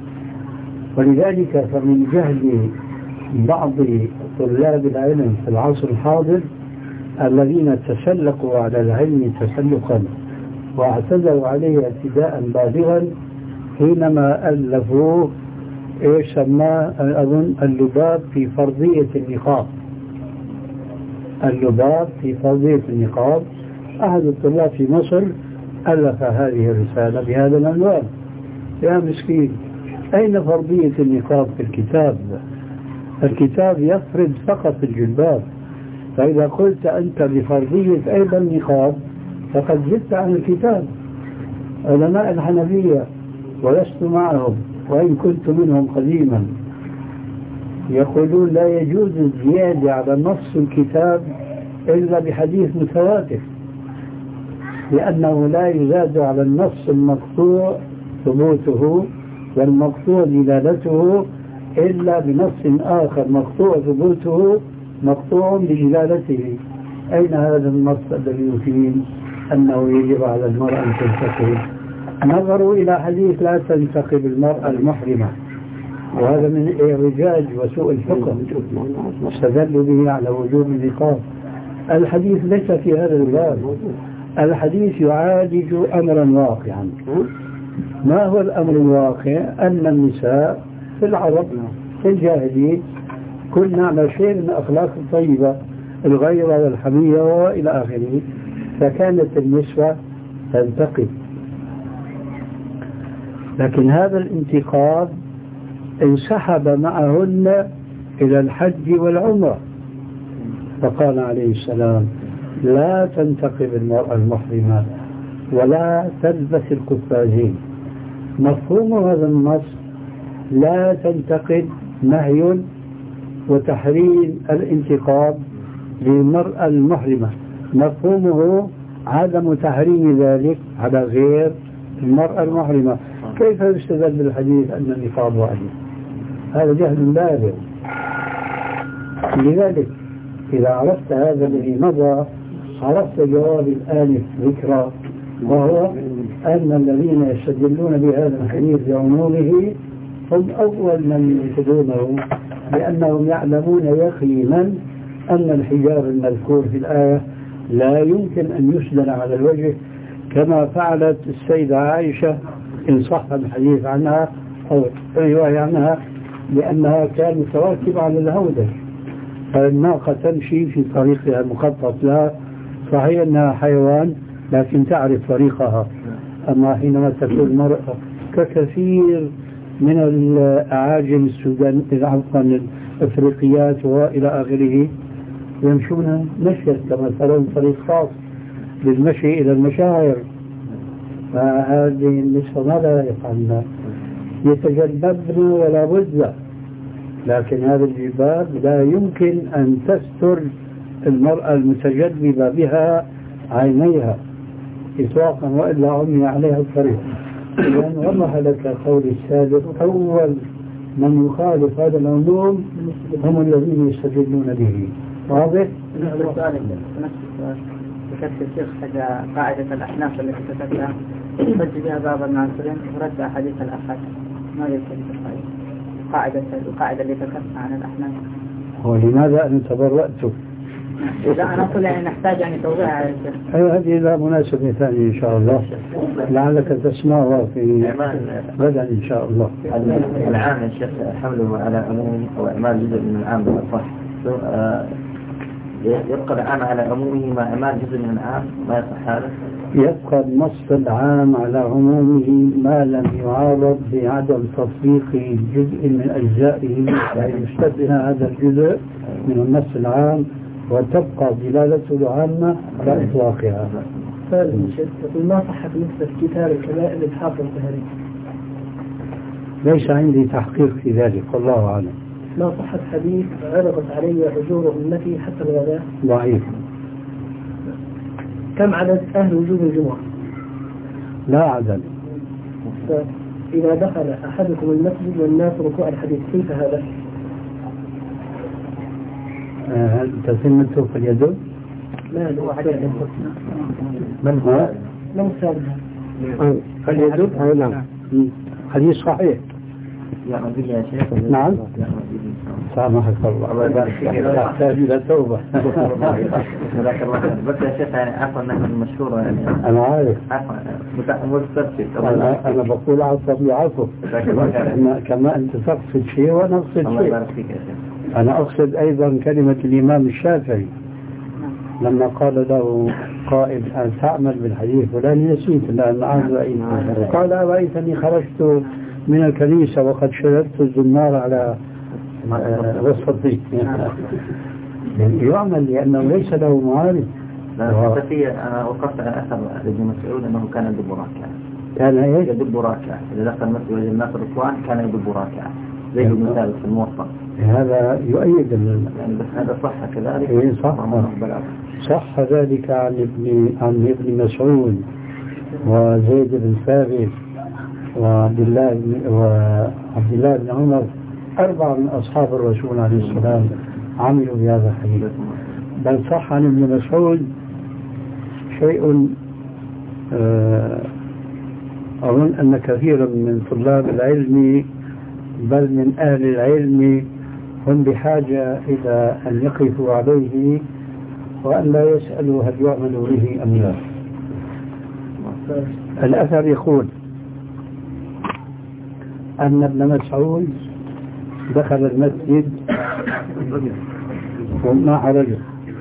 ولذلك فمن جهل بعض طلاب العلم في العصر الحاضر الذين تسلقوا على العلم تسلقا واعتدوا عليه اعتداء بالغا حينما ألفوا ايش سماه أظن اللباب في فرضية النقاب. اللباب في فرضية النقاب. أحد الطلاب في مصر ألف هذه الرسالة بهذا العنوان. يا مسكين، أين فرضية النقاب في الكتاب؟ الكتاب يفرض فقط الجلباب، فإذا قلت أنت بفرضية أيضا النقاب فقد زدت عن الكتاب. علماء الحنفية ولست معهم وإن كنت منهم قديما يقولون لا يجوز الزيادة على نص الكتاب إلا بحديث متواتر، لأنه لا يزاد على النص المقطوع ثبوته والمقطوع دلالته إلا بنص آخر مقطوع ثبوته مقطوع بدلالته. أين هذا النص الذي يفيد أنه يجب على المرأة أن تنتقب؟ نظروا إلى حديث لا تنتقب المرأة المحرمة وهذا من إعوجاج وسوء الفقه استدلوا به على وجوب النقاب. الحديث ليس في هذا الباب، الحديث يعالج أمرا واقعا. ما هو الأمر الواقع؟ أن النساء في العرب في الجاهلية كنا على شيء من الأخلاق الطيبة، الغيرة والحمية وإلى آخره، فكانت النسوة تنتقد. لكن هذا الانتقاد انسحب معهن إلى الحج والعمرة، فقال عليه السلام: لا تنتقب المرأة المحرمة ولا تلبس القفازين. مفهوم هذا النص لا تنتقد نهي وتحريم الانتقاب للمرأة المحرمة، مفهومه عدم تحريم ذلك على غير المرأة المحرمة. كيف يستدل بالحديث أن النقاب واجب؟ هذا جهل بالغ. لذلك إذا عرفت هذا الذي مضى عرفت جواب الآن ذكرى، وهو أن الذين يستدلون بهذا الحديث بعمومه هم أول من ينقضونه، لأنهم يعلمون يقينا أن الحجاب المذكور في الآية لا يمكن أن يسدل على الوجه كما فعلت السيدة عائشة إن صح الحديث عنها أو رواية عنها، لأنها كانت تركب على الهودج، فالناقة تمشي في طريقها المخطط لها، صحيح أنها حيوان لكن تعرف طريقها. أما حينما تكون المرأة ككثير من الأعاجم السودان عفوا الأفريقيات وإلى آخره يمشون مشيا كما ترون طريق خاص للمشي إلى المشاعر، فهذه النسوة ماذا يفعلن؟ يتجنبن ولا بد، لكن هذا الجباب لا يمكن أن تستر المرأة المتجذبة بها عينيها إطلاقا، وإلا عمي عليها الطريق. لأن وضح لك قول السابق أول من يخالف هذا العموم هم الذين يستدلون به. واضح؟ نفس السؤال نفس السؤال ذكرت الشيخ حاجة قاعدة الأحناف التي كتبتها رد بها بعض الناصرين ورد أحاديث الأحاد، ما يمكن قاعدة القاعدة اللي ذكرتها عن الأحناف. ولماذا أنا تبرأت؟ لا أنا أقول يعني نحتاج يعني توضيح على الشيخ. أيوة هذه لا مناسبة ثانية إن شاء الله، لعلك تسمعها في غدا إن شاء الله. العام يا شيخ حمله على عموم وإعمال جزء من العام بالأصح، يبقى العام على عمومه مع إعمال جزء من العام ما يصح هذا؟ يبقى النص العام على عمومه ما لم يعارض بعدم تطبيق جزء من أجزائه، يعني يستثنى هذا الجزء من النص العام وتبقى دلالته العامة على إطلاقها. ما صح بالنسبة لكتاب الكبائر للحافظ الطهري؟ ليس عندي تحقيق في ذلك والله أعلم. ما صحت حديث عرضت علي أجور أمتي حتى الغداء؟ ضعيف. كم عدد أهل وجوب الجمعة؟ لا عدد. إذا دخل أحدكم المسجد والناس ركوع الحديث كيف هذا؟ هل تسمته في اليد؟ لا لا من هو؟ من سابها؟ اليد؟ أو نعم. حديث صحيح. يا رجل يا شيخ. نعم. سامحك الله. الله يبارك فيك. تحتاج إلى توبة. جزاك الله خير. بس يا شيخ يعني عفوا نحن المشهورة يعني. أنا عارف. عفوا مستفسر. أنا أنا بقول عفوا بعفو. كما أنت تقصد شيء وأنا أقصد شيء. الله يبارك فيك يا شيخ. أنا أقصد أيضا كلمة الإمام الشافعي لما قال له قائد أن تعمل بالحديث فلان نسيت لأن عاد رأيت قال رأيتني خرجت من الكنيسة وقد شربت الزمار على وسطي يعمل لأنه ليس له معارض. أنا وقفت على أثر ابن مسعود أنه كان يدب راكعا. كان إيش؟ يدب راكعا. إذا دخل المسجد وجد الناس ركوعا كان يدب راكعا زي ابن ثابت في الموطأ. هذا يؤيد يعني بس هذا صح كذلك. إيه صح. صح ذلك عن ابن عن ابن مسعود وزيد بن ثابت وعبد الله وعبد الله بن عمر، أربعة من أصحاب الرسول عليه السلام عملوا بهذا الحديث. بل صح عن ابن مسعود شيء أظن أن كثيرا من طلاب العلم بل من أهل العلم هم بحاجة إلى أن يقفوا عليه وأن لا يسألوا هل يعمل به أم لا. الأثر يقول أن ابن مسعود دخل المسجد ومعه رجل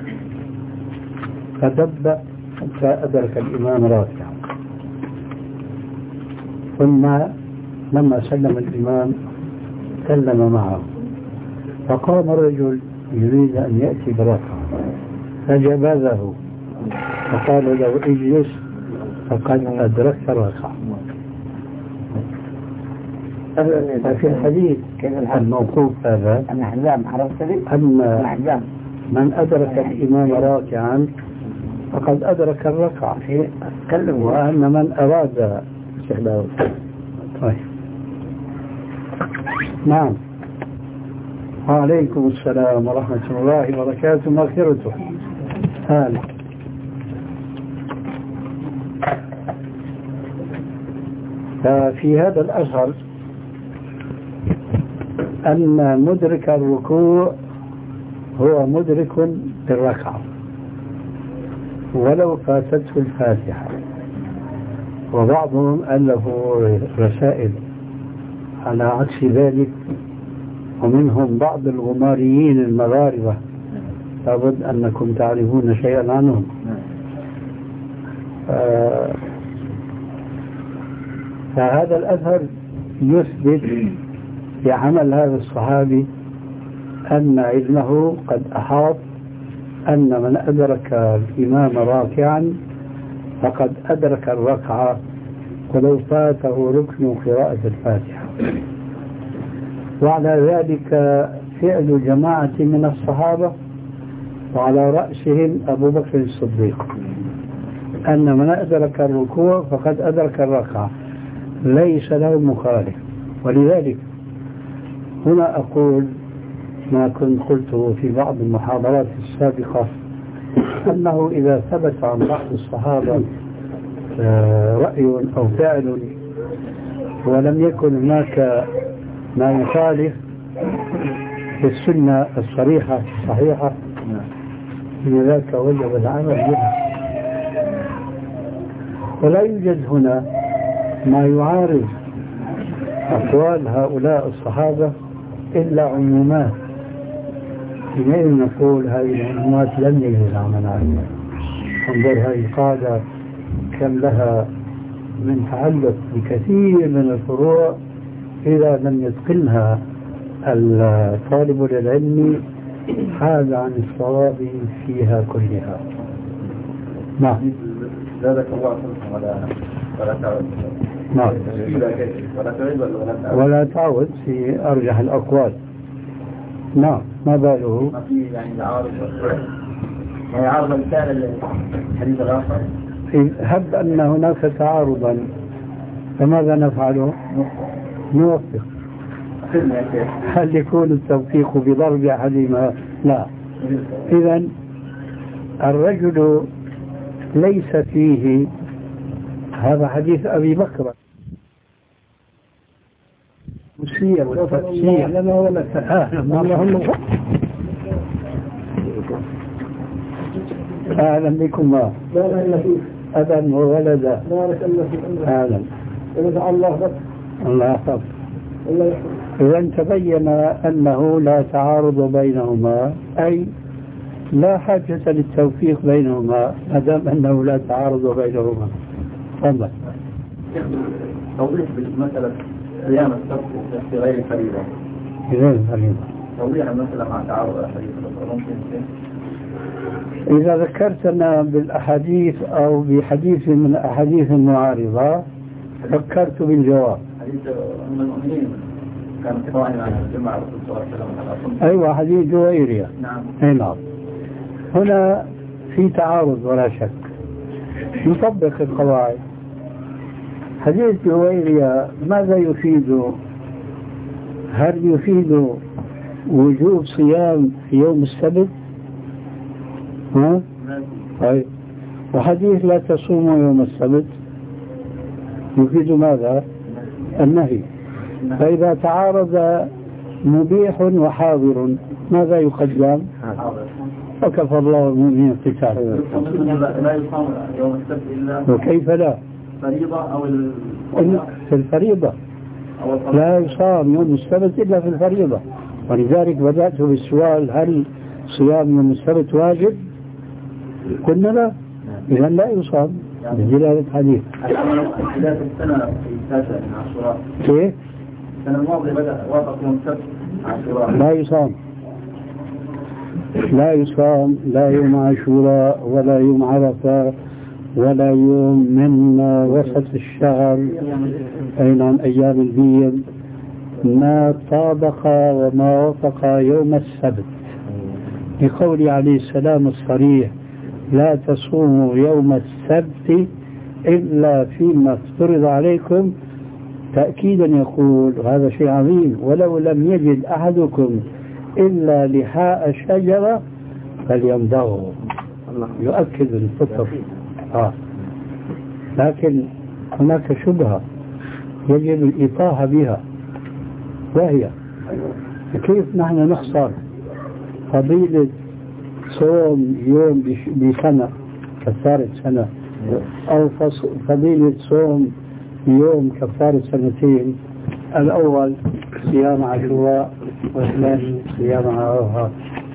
فدب حتى أدرك الإمام راكعا، ثم لما سلم الإمام سلم معه، فقام الرجل يريد أن يأتي بركعة فجبذه فقال له اجلس فقد أدركت الركعة. ففي الحديث الموقوف هذا أن من أدرك الإمام راكعا فقد أدرك الركعة، وأن من أراد استحبابه. طيب. نعم. وعليكم السلام ورحمة الله وبركاته مغفرته. هلا. ففي هذا الأثر أن مدرك الركوع هو مدرك للركعة ولو فاتته الفاتحة، وبعضهم ألف رسائل على عكس ذلك، ومنهم بعض الغماريين المغاربة لابد أنكم تعرفون شيئا عنهم. آه فهذا الأثر يثبت بعمل هذا الصحابي أن علمه قد أحاط أن من أدرك الإمام راكعا فقد أدرك الركعة ولو فاته ركن قراءة الفاتحة. وعلى ذلك فعل جماعة من الصحابة وعلى رأسهم أبو بكر الصديق أن من أدرك الركوع فقد أدرك الركعة ليس له مخالف. ولذلك هنا أقول ما كنت قلته في بعض المحاضرات السابقة، أنه إذا ثبت عن بعض الصحابة رأي أو فعل ولم يكن هناك ما يخالف في السنة الصريحة الصحيحة لذلك وجب العمل بها، ولا يوجد هنا ما يعارض أقوال هؤلاء الصحابة إلا عمومات. حينئذ نقول هذه العمومات لم يجوز العمل عليها. انظر هذه القاعدة كم لها من تعلق بكثير من الفروع إذا لم يتقنها الطالب للعلم حاد عن الصواب فيها كلها. نعم. زادك الله ولا ولا تعود. نعم. ولا تعود ولا تعود. ولا تعود في أرجح الأقوال. نعم. ما باله؟ ما في يعني تعارض يعني عارض مثال الحديث الآخر. هب أن هناك تعارضا فماذا نفعله؟ نوفق. هل يكون التوفيق بضرب أحدهما؟ لا. إذن الرجل ليس فيه هذا حديث أبي بكر مسيء والتفسير لما هو التفاهم. أهلا بكم أبا وولدا. أهلا. الله يحفظ. إذا تبين أنه لا تعارض بينهما، أي لا حاجة للتوفيق بينهما ما دام أنه لا تعارض بينهما. تفضل. توضيح بالمسألة قيام الصف في غير الفريضة. في غير الفريضة. توضيح المسألة مع تعارض الأحاديث ممكن. إذا ذكرتنا بالأحاديث أو بحديث من الأحاديث المعارضة فكرت بالجواب. حديث أم المؤمنين كان قائما مع الجماعة الرسول صلى الله عليه وسلم. أيوة حديث جويرية. نعم. أي نعم. هنا في تعارض ولا شك. نطبق القواعد. حديث جويرية ماذا يفيد؟ هل يفيد وجوب صيام في يوم السبت؟ ها؟ طيب. وحديث لا تصوموا يوم السبت يفيد ماذا؟ النهي. فإذا تعارض مبيح وحاضر ماذا يقدم؟ وكفى الله المؤمنين القتال. لا يصام يوم السبت إلا وكيف لا؟ فريضة أو في الفريضة لا يصام يوم السبت إلا في الفريضة. ولذلك بدأت بالسؤال هل صيام يوم السبت واجب؟ قلنا لا، إذا لا يصام بدلالة الحديث. بداية السنة في التاسع من عاشوراء كيف؟ السنة الماضية بدأ وافق يوم السبت عاشوراء لا يصام لا يصام لا يوم عاشوراء ولا يوم عرفة ولا يوم من وسط الشهر أي نعم أيام البيض ما طابق وما وافق يوم السبت، لقول عليه السلام الصريح لا تصوموا يوم السبت إلا فيما افترض عليكم، تأكيدا يقول هذا شيء عظيم ولو لم يجد أحدكم إلا لحاء شجرة فليمضغه، يؤكد الفطر. آه. لكن هناك شبهة يجب الإطاحة بها، وهي كيف نحن نخسر فضيلة صوم يوم بسنة كفارة سنة أو فضيلة صوم يوم كفارة سنتين، الأول صيام عاشوراء والثاني صيام عرفة؟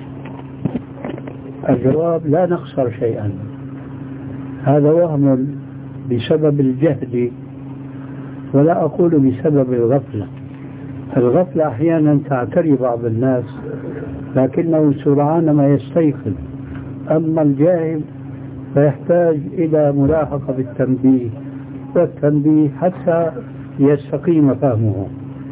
الجواب لا نخسر شيئا، هذا وهم بسبب الجهل ولا أقول بسبب الغفلة. الغفلة أحيانا تعتري بعض الناس لكنه سرعان ما يستيقظ، أما الجاهل فيحتاج إلى ملاحقة بالتنبيه والتنبيه حتى يستقيم فهمه.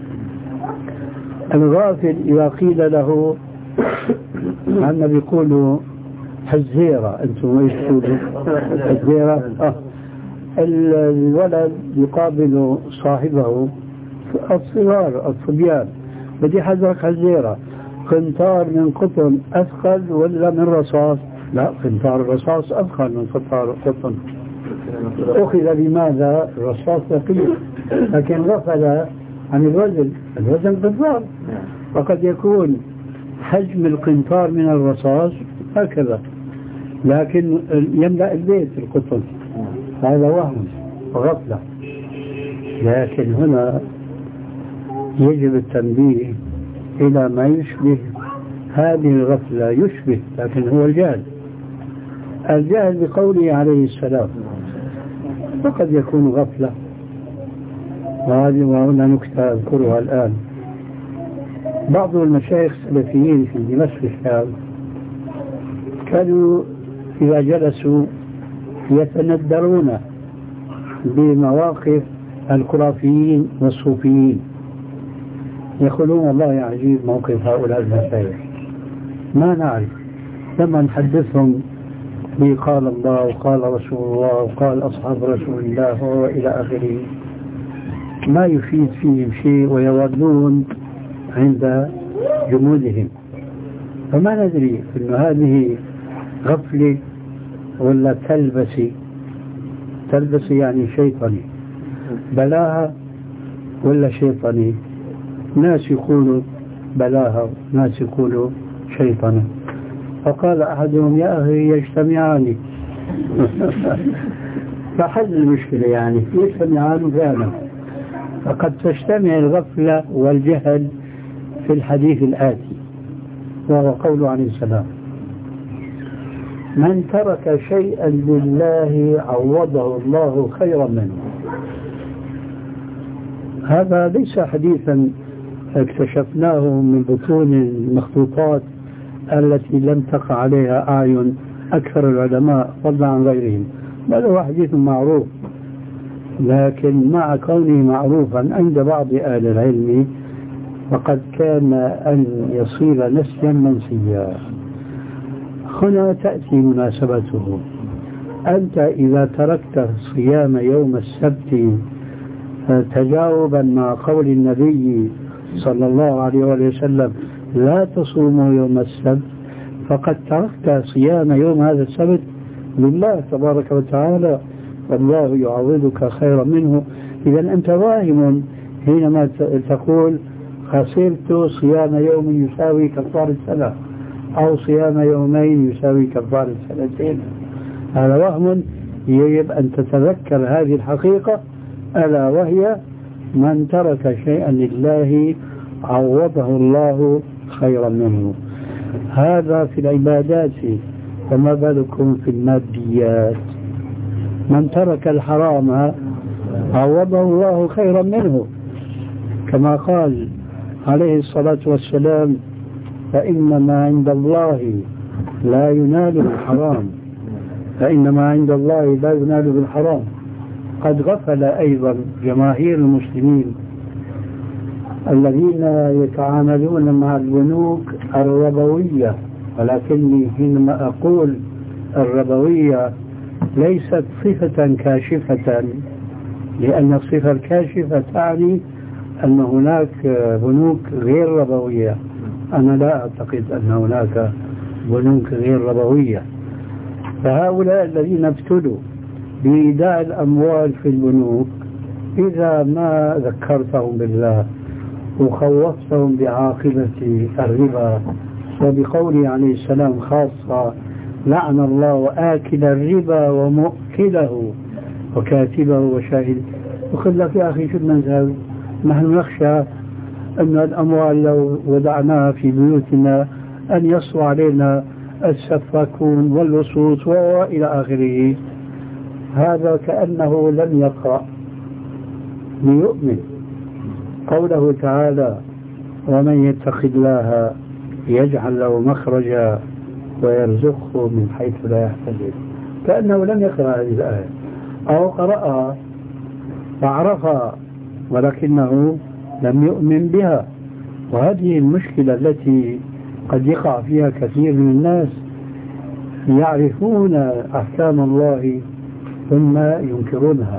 الغافل إذا قيل له عنا بيقولوا حزيرة، أنتم ايش تقولوا حزيرة؟ آه. الولد يقابل صاحبه الصغار الصبيان، بدي حذرك حزيرة، قنطار من قطن أثقل ولا من رصاص؟ لا، قنطار الرصاص أثقل من قنطار قطن. أخذ بماذا؟ الرصاص ثقيل، لكن غفل عن الوزن، الوزن قنطار، وقد يكون حجم القنطار من الرصاص هكذا لكن يملأ البيت القطن، هذا وهم وغفلة. لكن هنا يجب التنبيه إلى ما يشبه هذه الغفلة، يشبه لكن هو الجهل. الجهل بقوله عليه السلام، وقد يكون غفلة، وهذه وهنا نكتة أذكرها الآن. بعض المشايخ السلفيين في دمشق الشام كانوا إذا جلسوا يتندرون بمواقف الخرافيين والصوفيين، يقولون والله عجيب موقف هؤلاء المشايخ، ما نعرف لما نحدثهم قال الله وقال رسول الله وقال أصحاب رسول الله وإلى آخره ما يفيد فيهم شيء ويولون عند جمودهم. فما ندري أن هذه غفلة ولا تلبسي، تلبسي يعني شيطاني، بلاها ولا شيطاني. ناس يقولوا بلاها ناس يقولوا شيطاني. فقال أحدهم يا أخي يجتمعان فحل المشكلة يعني يجتمعان فعلا. فقد تجتمع الغفلة والجهل في الحديث الآتي، وهو قول عليه السلام من ترك شيئا لله عوضه الله خيرا منه. هذا ليس حديثا اكتشفناه من بطون المخطوطات التي لم تقع عليها أعين أكثر العلماء فضلا عن غيرهم، بل هو حديث معروف، لكن مع كونه معروفا عند بعض أهل العلم وقد كان أن يصير نسيا منسيا. هنا تأتي مناسبته. أنت إذا تركت صيام يوم السبت تجاوبا مع قول النبي صلى الله عليه وسلم لا تصوموا يوم السبت، فقد تركت صيام يوم هذا السبت لله تبارك وتعالى والله يعوضك خيرا منه. إذا أنت واهم حينما تقول خسرت صيام يوم يساوي كفارة سنة أو صيام يومين يساوي كفارة سنتين، هذا وهم. يجب أن تتذكر هذه الحقيقة، ألا وهي من ترك شيئا لله عوضه الله خيرا منه. هذا في العبادات، فما بالكم في الماديات؟ من ترك الحرام عوضه الله خيرا منه، كما قال عليه الصلاة والسلام: فإن ما عند الله لا ينال بالحرام، فإن ما عند الله لا ينال بالحرام. قد غفل أيضا جماهير المسلمين الذين يتعاملون مع البنوك الربوية، ولكني حينما أقول الربوية ليست صفة كاشفة، لأن الصفة الكاشفة تعني أن هناك بنوك غير ربوية. أنا لا أعتقد أن هناك بنوك غير ربوية. فهؤلاء الذين ابتلوا بإيداع الأموال في البنوك، إذا ما ذكرتهم بالله وخوفتهم بعاقبة الربا، وبقوله عليه السلام خاصة: لعن الله آكل الربا ومؤكله وكاتبه وشاهده. وقل لك يا أخي شو بدنا نسوي؟ نحن نخشى أن الأموال لو وضعناها في بيوتنا أن يصل علينا السفاكون واللصوص وإلى آخره. هذا كأنه لم يقرأ ليؤمن. قوله تعالى: ومن يتق الله يجعل له مخرجا ويرزقه من حيث لا يحتسب، كأنه لم يقرأ هذه الآية، أو قرأها فعرفها ولكنه لم يؤمن بها. وهذه المشكلة التي قد يقع فيها كثير من الناس، يعرفون أحكام الله ثم ينكرونها.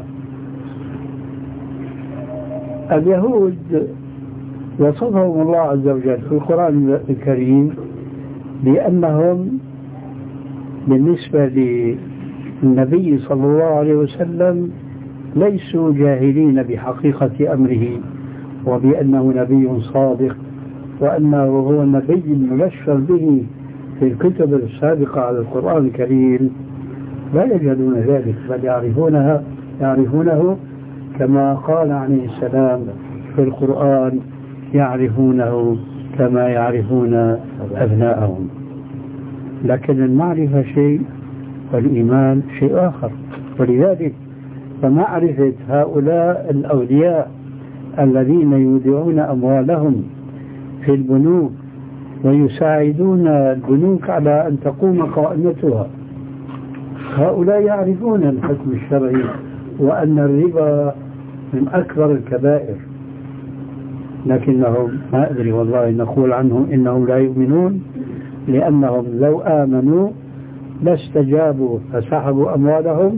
اليهود وصفهم الله عز وجل في القرآن الكريم بأنهم بالنسبة للنبي صلى الله عليه وسلم ليسوا جاهلين بحقيقة أمره، وبأنه نبي صادق، وأنه هو النبي المبشر به في الكتب السابقة على القرآن الكريم. لا يجهلون ذلك، بل يعرفونها يعرفونه كما قال عليه السلام في القرآن: يعرفونه كما يعرفون أبناءهم. لكن المعرفة شيء والإيمان شيء آخر. ولذلك فمعرفة هؤلاء الأولياء الذين يودعون أموالهم في البنوك ويساعدون البنوك على أن تقوم قائمتها، هؤلاء يعرفون الحكم الشرعي وأن الربا من أكبر الكبائر، لكنهم ما أدري والله نقول عنهم إنهم لا يؤمنون، لأنهم لو آمنوا لاستجابوا فسحبوا أموالهم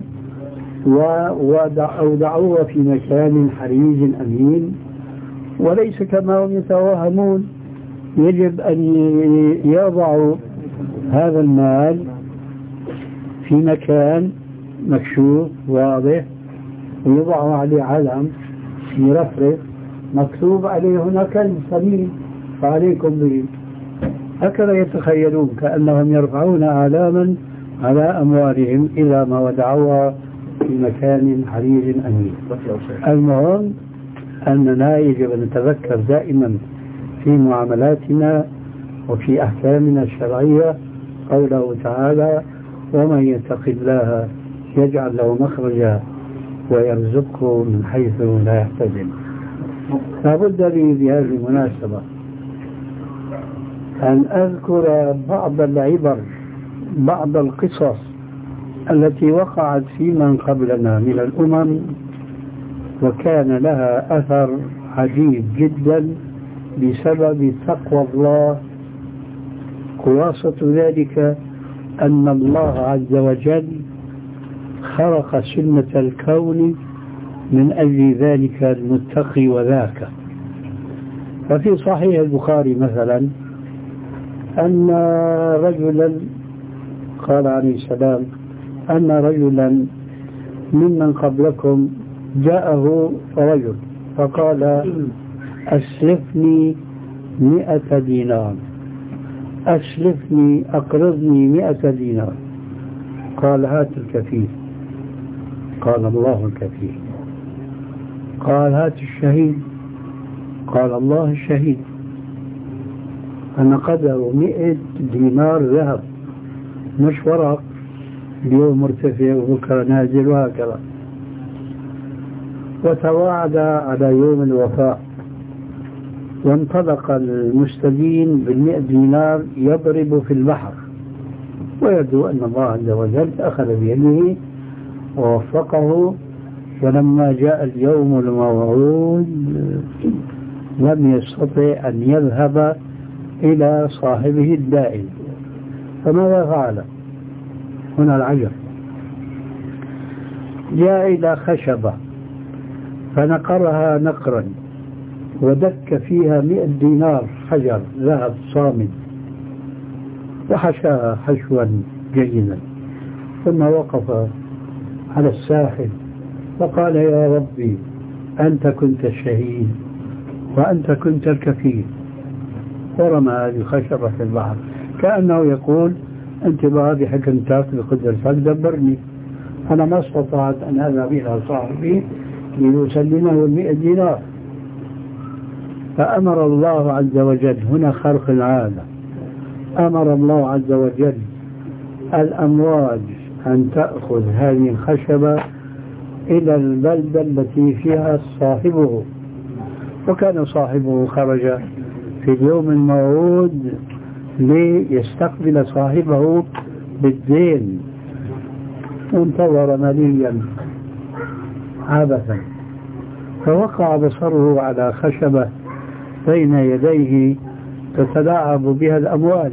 وأودعوها في مكان حريز أمين. وليس كما هم يتوهمون، يجب أن يضعوا هذا المال في مكان مكشوف واضح، ويضعوا عليه علم مرفرف مكتوب عليه هنا كلمة سمين فعليكم به. هكذا يتخيلون كأنهم يرفعون أعلاما على أموالهم إلى ما ودعوها في مكان حريز أمين. المهم أننا يجب أن نتذكر دائما في معاملاتنا وفي أحكامنا الشرعية قوله تعالى: ومن يتق الله يجعل له مخرجا ويرزقه من حيث لا يحتسب. لابد لي بهذه المناسبة أن أذكر بعض العبر، بعض القصص التي وقعت في من قبلنا من الأمم وكان لها أثر عجيب جدا بسبب تقوى الله. خلاصة ذلك أن الله عز وجل خرق سنة الكون من أجل ذلك المتقي وذاك. ففي صحيح البخاري مثلا أن رجلا قال عليه السلام أن رجلا ممن قبلكم جاءه رجل فقال أسلفني مئة دينار، أسلفني أقرضني مئة دينار. قال هات الكفيل. قال الله الكفيل. قال هات الشهيد. قال الله الشهيد. أنا قدر مئة دينار ذهب، مش ورق اليوم مرتفع وبكرة نازل وهكذا. وتواعد على يوم الوفاء، وانطلق المستدين بالمئة دينار يضرب في البحر، ويبدو أن الله عز وجل أخذ بيده ووفقه. ولما جاء اليوم الموعود لم يستطع أن يذهب إلى صاحبه الدائم. فماذا فعل؟ هنا العجب. جاء إلى خشبة فنقرها نقرا ودك فيها مئة دينار حجر ذهب صامد، وحشاها حشوا جيدا، ثم وقف على الساحل فقال يا ربي أنت كنت الشهيد وأنت كنت الكفيل، ورمى هذه الخشبة في البحر كأنه يقول أنت بهذه حكمتك بقدرتك دبرني، أنا ما استطعت أن أذهب إلى صاحبي ليسلمه المئة دينار. فأمر الله عز وجل، هنا خلق العادة، أمر الله عز وجل الأمواج أن تأخذ هذه الخشبة إلى البلدة التي فيها صاحبه. وكان صاحبه خرج في اليوم الموعود ليستقبل صاحبه بالدين، وانتظر مليا عبثا، فوقع بصره على خشبة بين يديه تتلاعب بها الأمواج،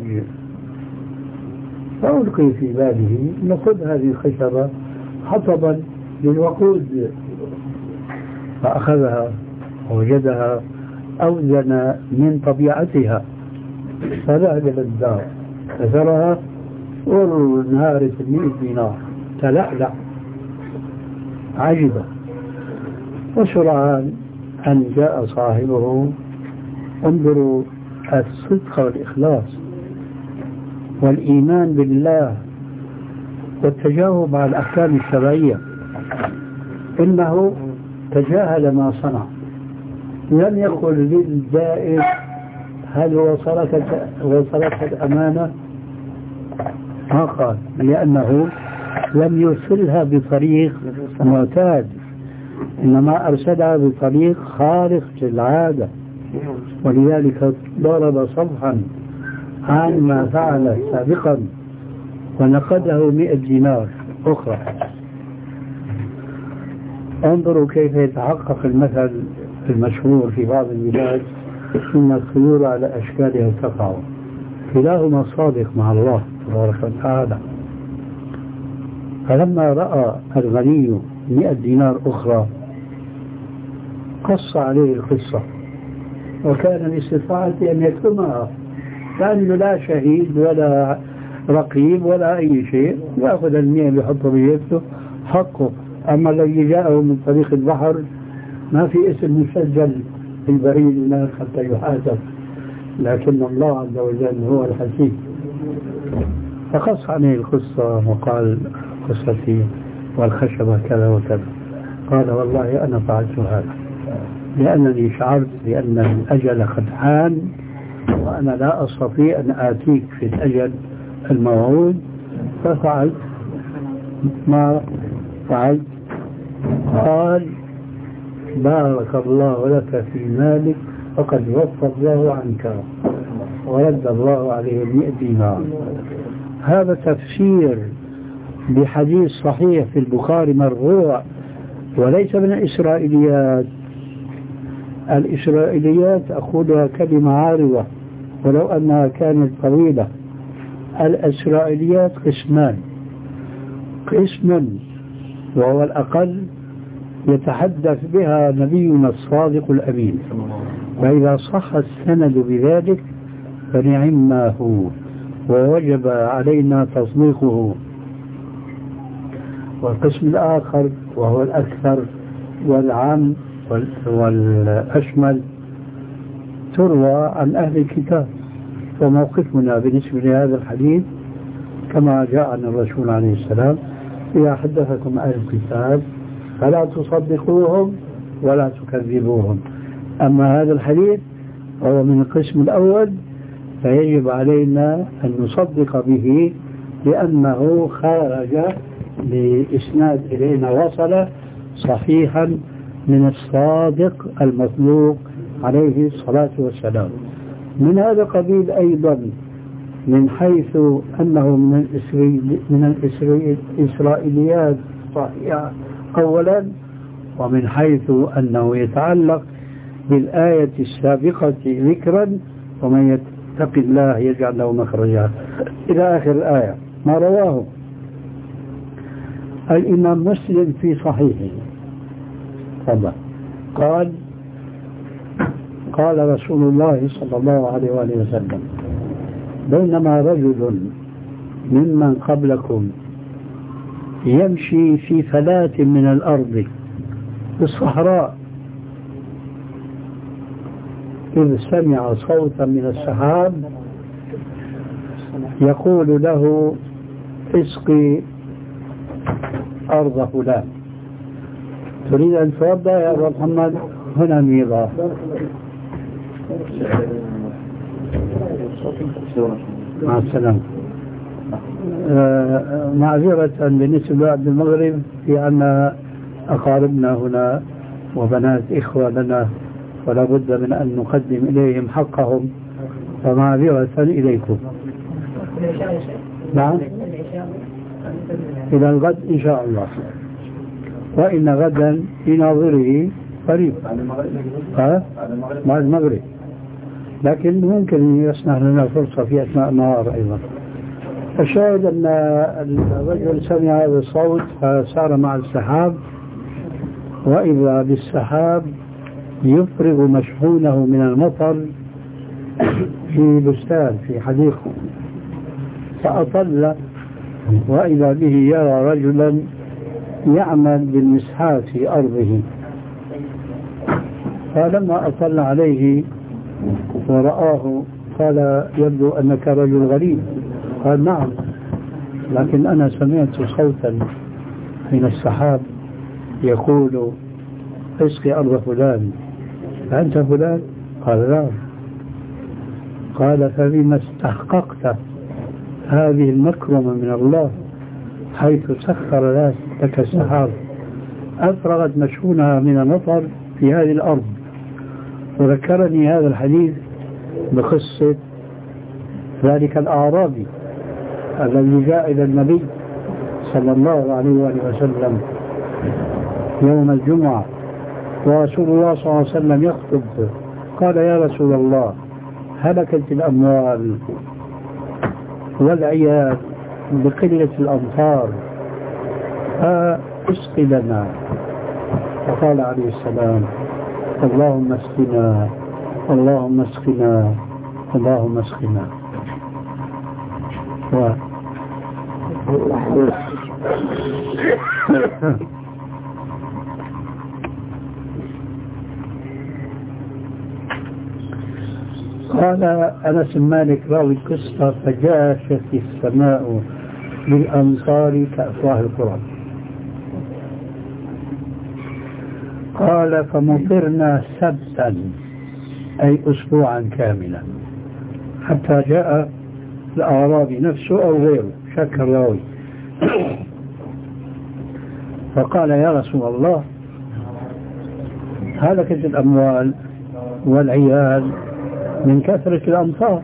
فألقي في باله نخذ هذه الخشبة حطبا للوقود، فأخذها ووجدها أوزن من طبيعتها، فذهب إلى الدار فزرها وانهارت المئة دينار، تلألأ عجبا. وسرعان أن جاء صاحبه. انظروا الصدق والإخلاص والإيمان بالله والتجاوب على الأحكام الشرعية. إنه تجاهل ما صنع، لم يقل للدائر هل وصلت وصلت الأمانة، ما قال، لأنه لم يرسلها بطريق معتاد، إنما أرسلها بطريق خارق للعادة، ولذلك ضرب صفحا عن ما فعل سابقا ونقده مئة دينار أخرى. انظروا كيف يتحقق المثل المشهور في بعض البلاد إن الطيور على أشكالها تقع، كلاهما صادق مع الله تبارك وتعالى. فلما رأى الغني مئة دينار أخرى قص عليه القصة، وكان باستطاعته أن يكتمها، لأنه لا شهيد ولا رقيب ولا أي شيء، يأخذ المئة بيحطه بيده حقه. أما الذي جاءه من طريق البحر ما في اسم مسجل في البريد هناك حتى يحاسب، لكن الله عز وجل هو الحسيب. فقص عليه القصة وقال قصتي والخشبة كذا وكذا. قال والله أنا فعلت هذا لأنني شعرت بأن الأجل قد حان، وأنا لا أستطيع أن آتيك في الأجل الموعود، ففعلت ما فعلت. قال بارك الله لك في مالك فقد وفى الله عنك ورد الله عليه المئة دينار. هذا تفسير بحديث صحيح في البخاري مرفوع، وليس من الإسرائيليات. الإسرائيليات أخذها كلمة عارضة ولو أنها كانت طويلة. الإسرائيليات قسمان، قسم وهو الأقل يتحدث بها نبينا الصادق الأمين، فإذا صح السند بذلك فنعم ما هو ووجب علينا تصديقه. والقسم الآخر وهو الأكثر والعام والأشمل تروى عن أهل الكتاب. وموقفنا بالنسبة لهذا الحديث كما جاء عن الرسول عليه السلام: إذا حدثكم أهل الكتاب فلا تصدقوهم ولا تكذبوهم. أما هذا الحديث هو من القسم الأول، فيجب علينا أن نصدق به لأنه خارج لإسناد إلينا وصل صحيحا من الصادق المطلوب عليه الصلاة والسلام. من هذا القبيل أيضا من حيث أنه من من الإسرائيليات صحيحة أولا، ومن حيث أنه يتعلق بالآية السابقة ذكرا: ومن يتق الله يجعل له مخرجا إلى آخر الآية. ما رواه الإمام مسلم في صحيحه طبعا قال: قال رسول الله صلى الله عليه وآله وسلم: بينما رجل ممن قبلكم يمشي في فلاة من الأرض في الصحراء إذ سمع صوتا من السحاب يقول له: اسقي أرض فلان. تريد أن توضأ يا أبو محمد؟ هنا ميضة. مع السلامة. آه معذرة بالنسبة لعبد المغرب في أن أقاربنا هنا وبنات إخوة لنا ولا بد من أن نقدم إليهم حقهم، فمعذرة إليكم. نعم، إلى الغد إن شاء الله، وإن غدا في ناظره قريب بعد المغرب، لكن ممكن يسمح لنا فرصة في أثناء النهار أيضا. الشاهد أن الرجل سمع هذا الصوت فسار مع السحاب، وإذا بالسحاب يفرغ مشحونه من المطر في بستان في حديقة، فأطل وإذا به يرى رجلا يعمل بالمسحات في أرضه. فلما أطل عليه ورآه قال: يبدو أنك رجل غريب. قال: نعم، لكن أنا سمعت صوتا من السحاب يقول: اسقي أرض فلان. فأنت فلان؟ قال: نعم. قال: فبما استحققت هذه المكرمة من الله حيث سخر لك السحاب أفرغت مشحونها من المطر في هذه الأرض. وذكرني هذا الحديث بقصة ذلك الأعرابي الذي جاء إلى النبي صلى الله عليه وآله وسلم يوم الجمعة ورسول الله صلى الله عليه وسلم يخطب. قال: يا رسول الله، هلكت الأموال والعيال بقلة الأمطار، فاسق لنا. فقال عليه السلام: اللهم اسقنا، اللهم اسقنا، اللهم اسقنا. و... قال أنس بن مالك راوي القصة: فجاشت السماء بالأمطار كأفواه القرى. قال: فمطرنا سبتا أي أسبوعا كاملا حتى جاء الأعرابي نفسه أو غيره، شك الراوي، فقال: يا رسول الله، هلكت الأموال والعيال من كثرة الأمطار،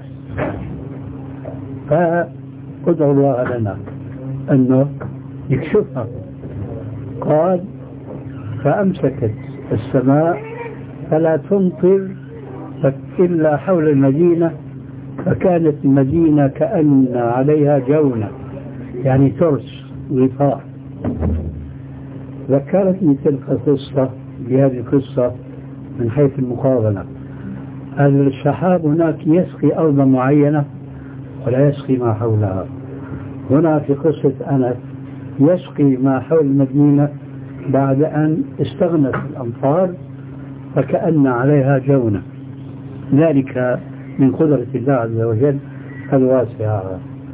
فادعوا الله لنا أنه يكشفها. قال: فأمسكت السماء فلا تمطر إلا حول المدينة، فكانت المدينة كأن عليها جونة، يعني ترس غطاء. ذكرتني تلك القصة بهذه القصة من حيث المقارنة. السحاب هناك يسقي أرضا معينة ولا يسقي ما حولها. هنا في قصة أنس يسقي ما حول المدينة بعد أن استغنت الأمطار فكأن عليها جونة، ذلك من قدرة الله عز وجل الواسعة.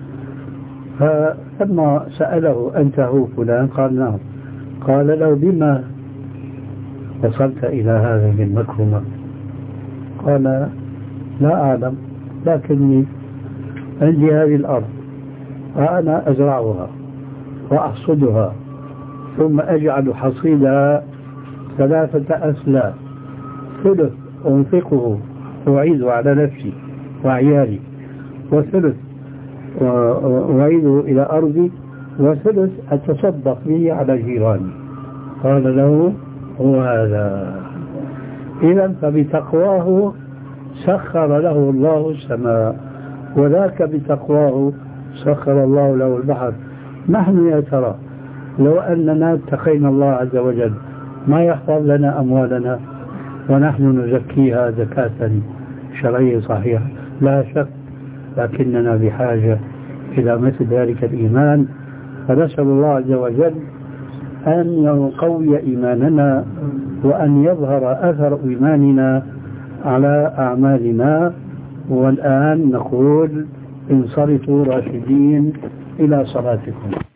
فلما سأله أنت هو فلان؟ قال نعم. قال له بما وصلت إلى هذه المكرمة؟ قال لا أعلم، لكني عندي هذه الأرض وأنا أزرعها وأحصدها ثم أجعل حصيدها ثلاثة أسلاف، ثلث أنفقه وأعيده على نفسي وعيالي، وثلث وأعيده إلى أرضي، وثلث أتصدق به على جيراني. قال له هو هذا. إذا فبتقواه سخر له الله السماء، وذاك بتقواه سخر الله له البحر. نحن يا ترى لو أننا اتقينا الله عز وجل ما يحفظ لنا أموالنا ونحن نزكيها زكاة شرعية صحيحة؟ لا شك، لكننا بحاجة إلى مثل ذلك الإيمان. فنسأل الله عز وجل أن يقوي إيماننا وأن يظهر أثر إيماننا على أعمالنا. والآن نقول انصرفوا راشدين إلى صلاتكم.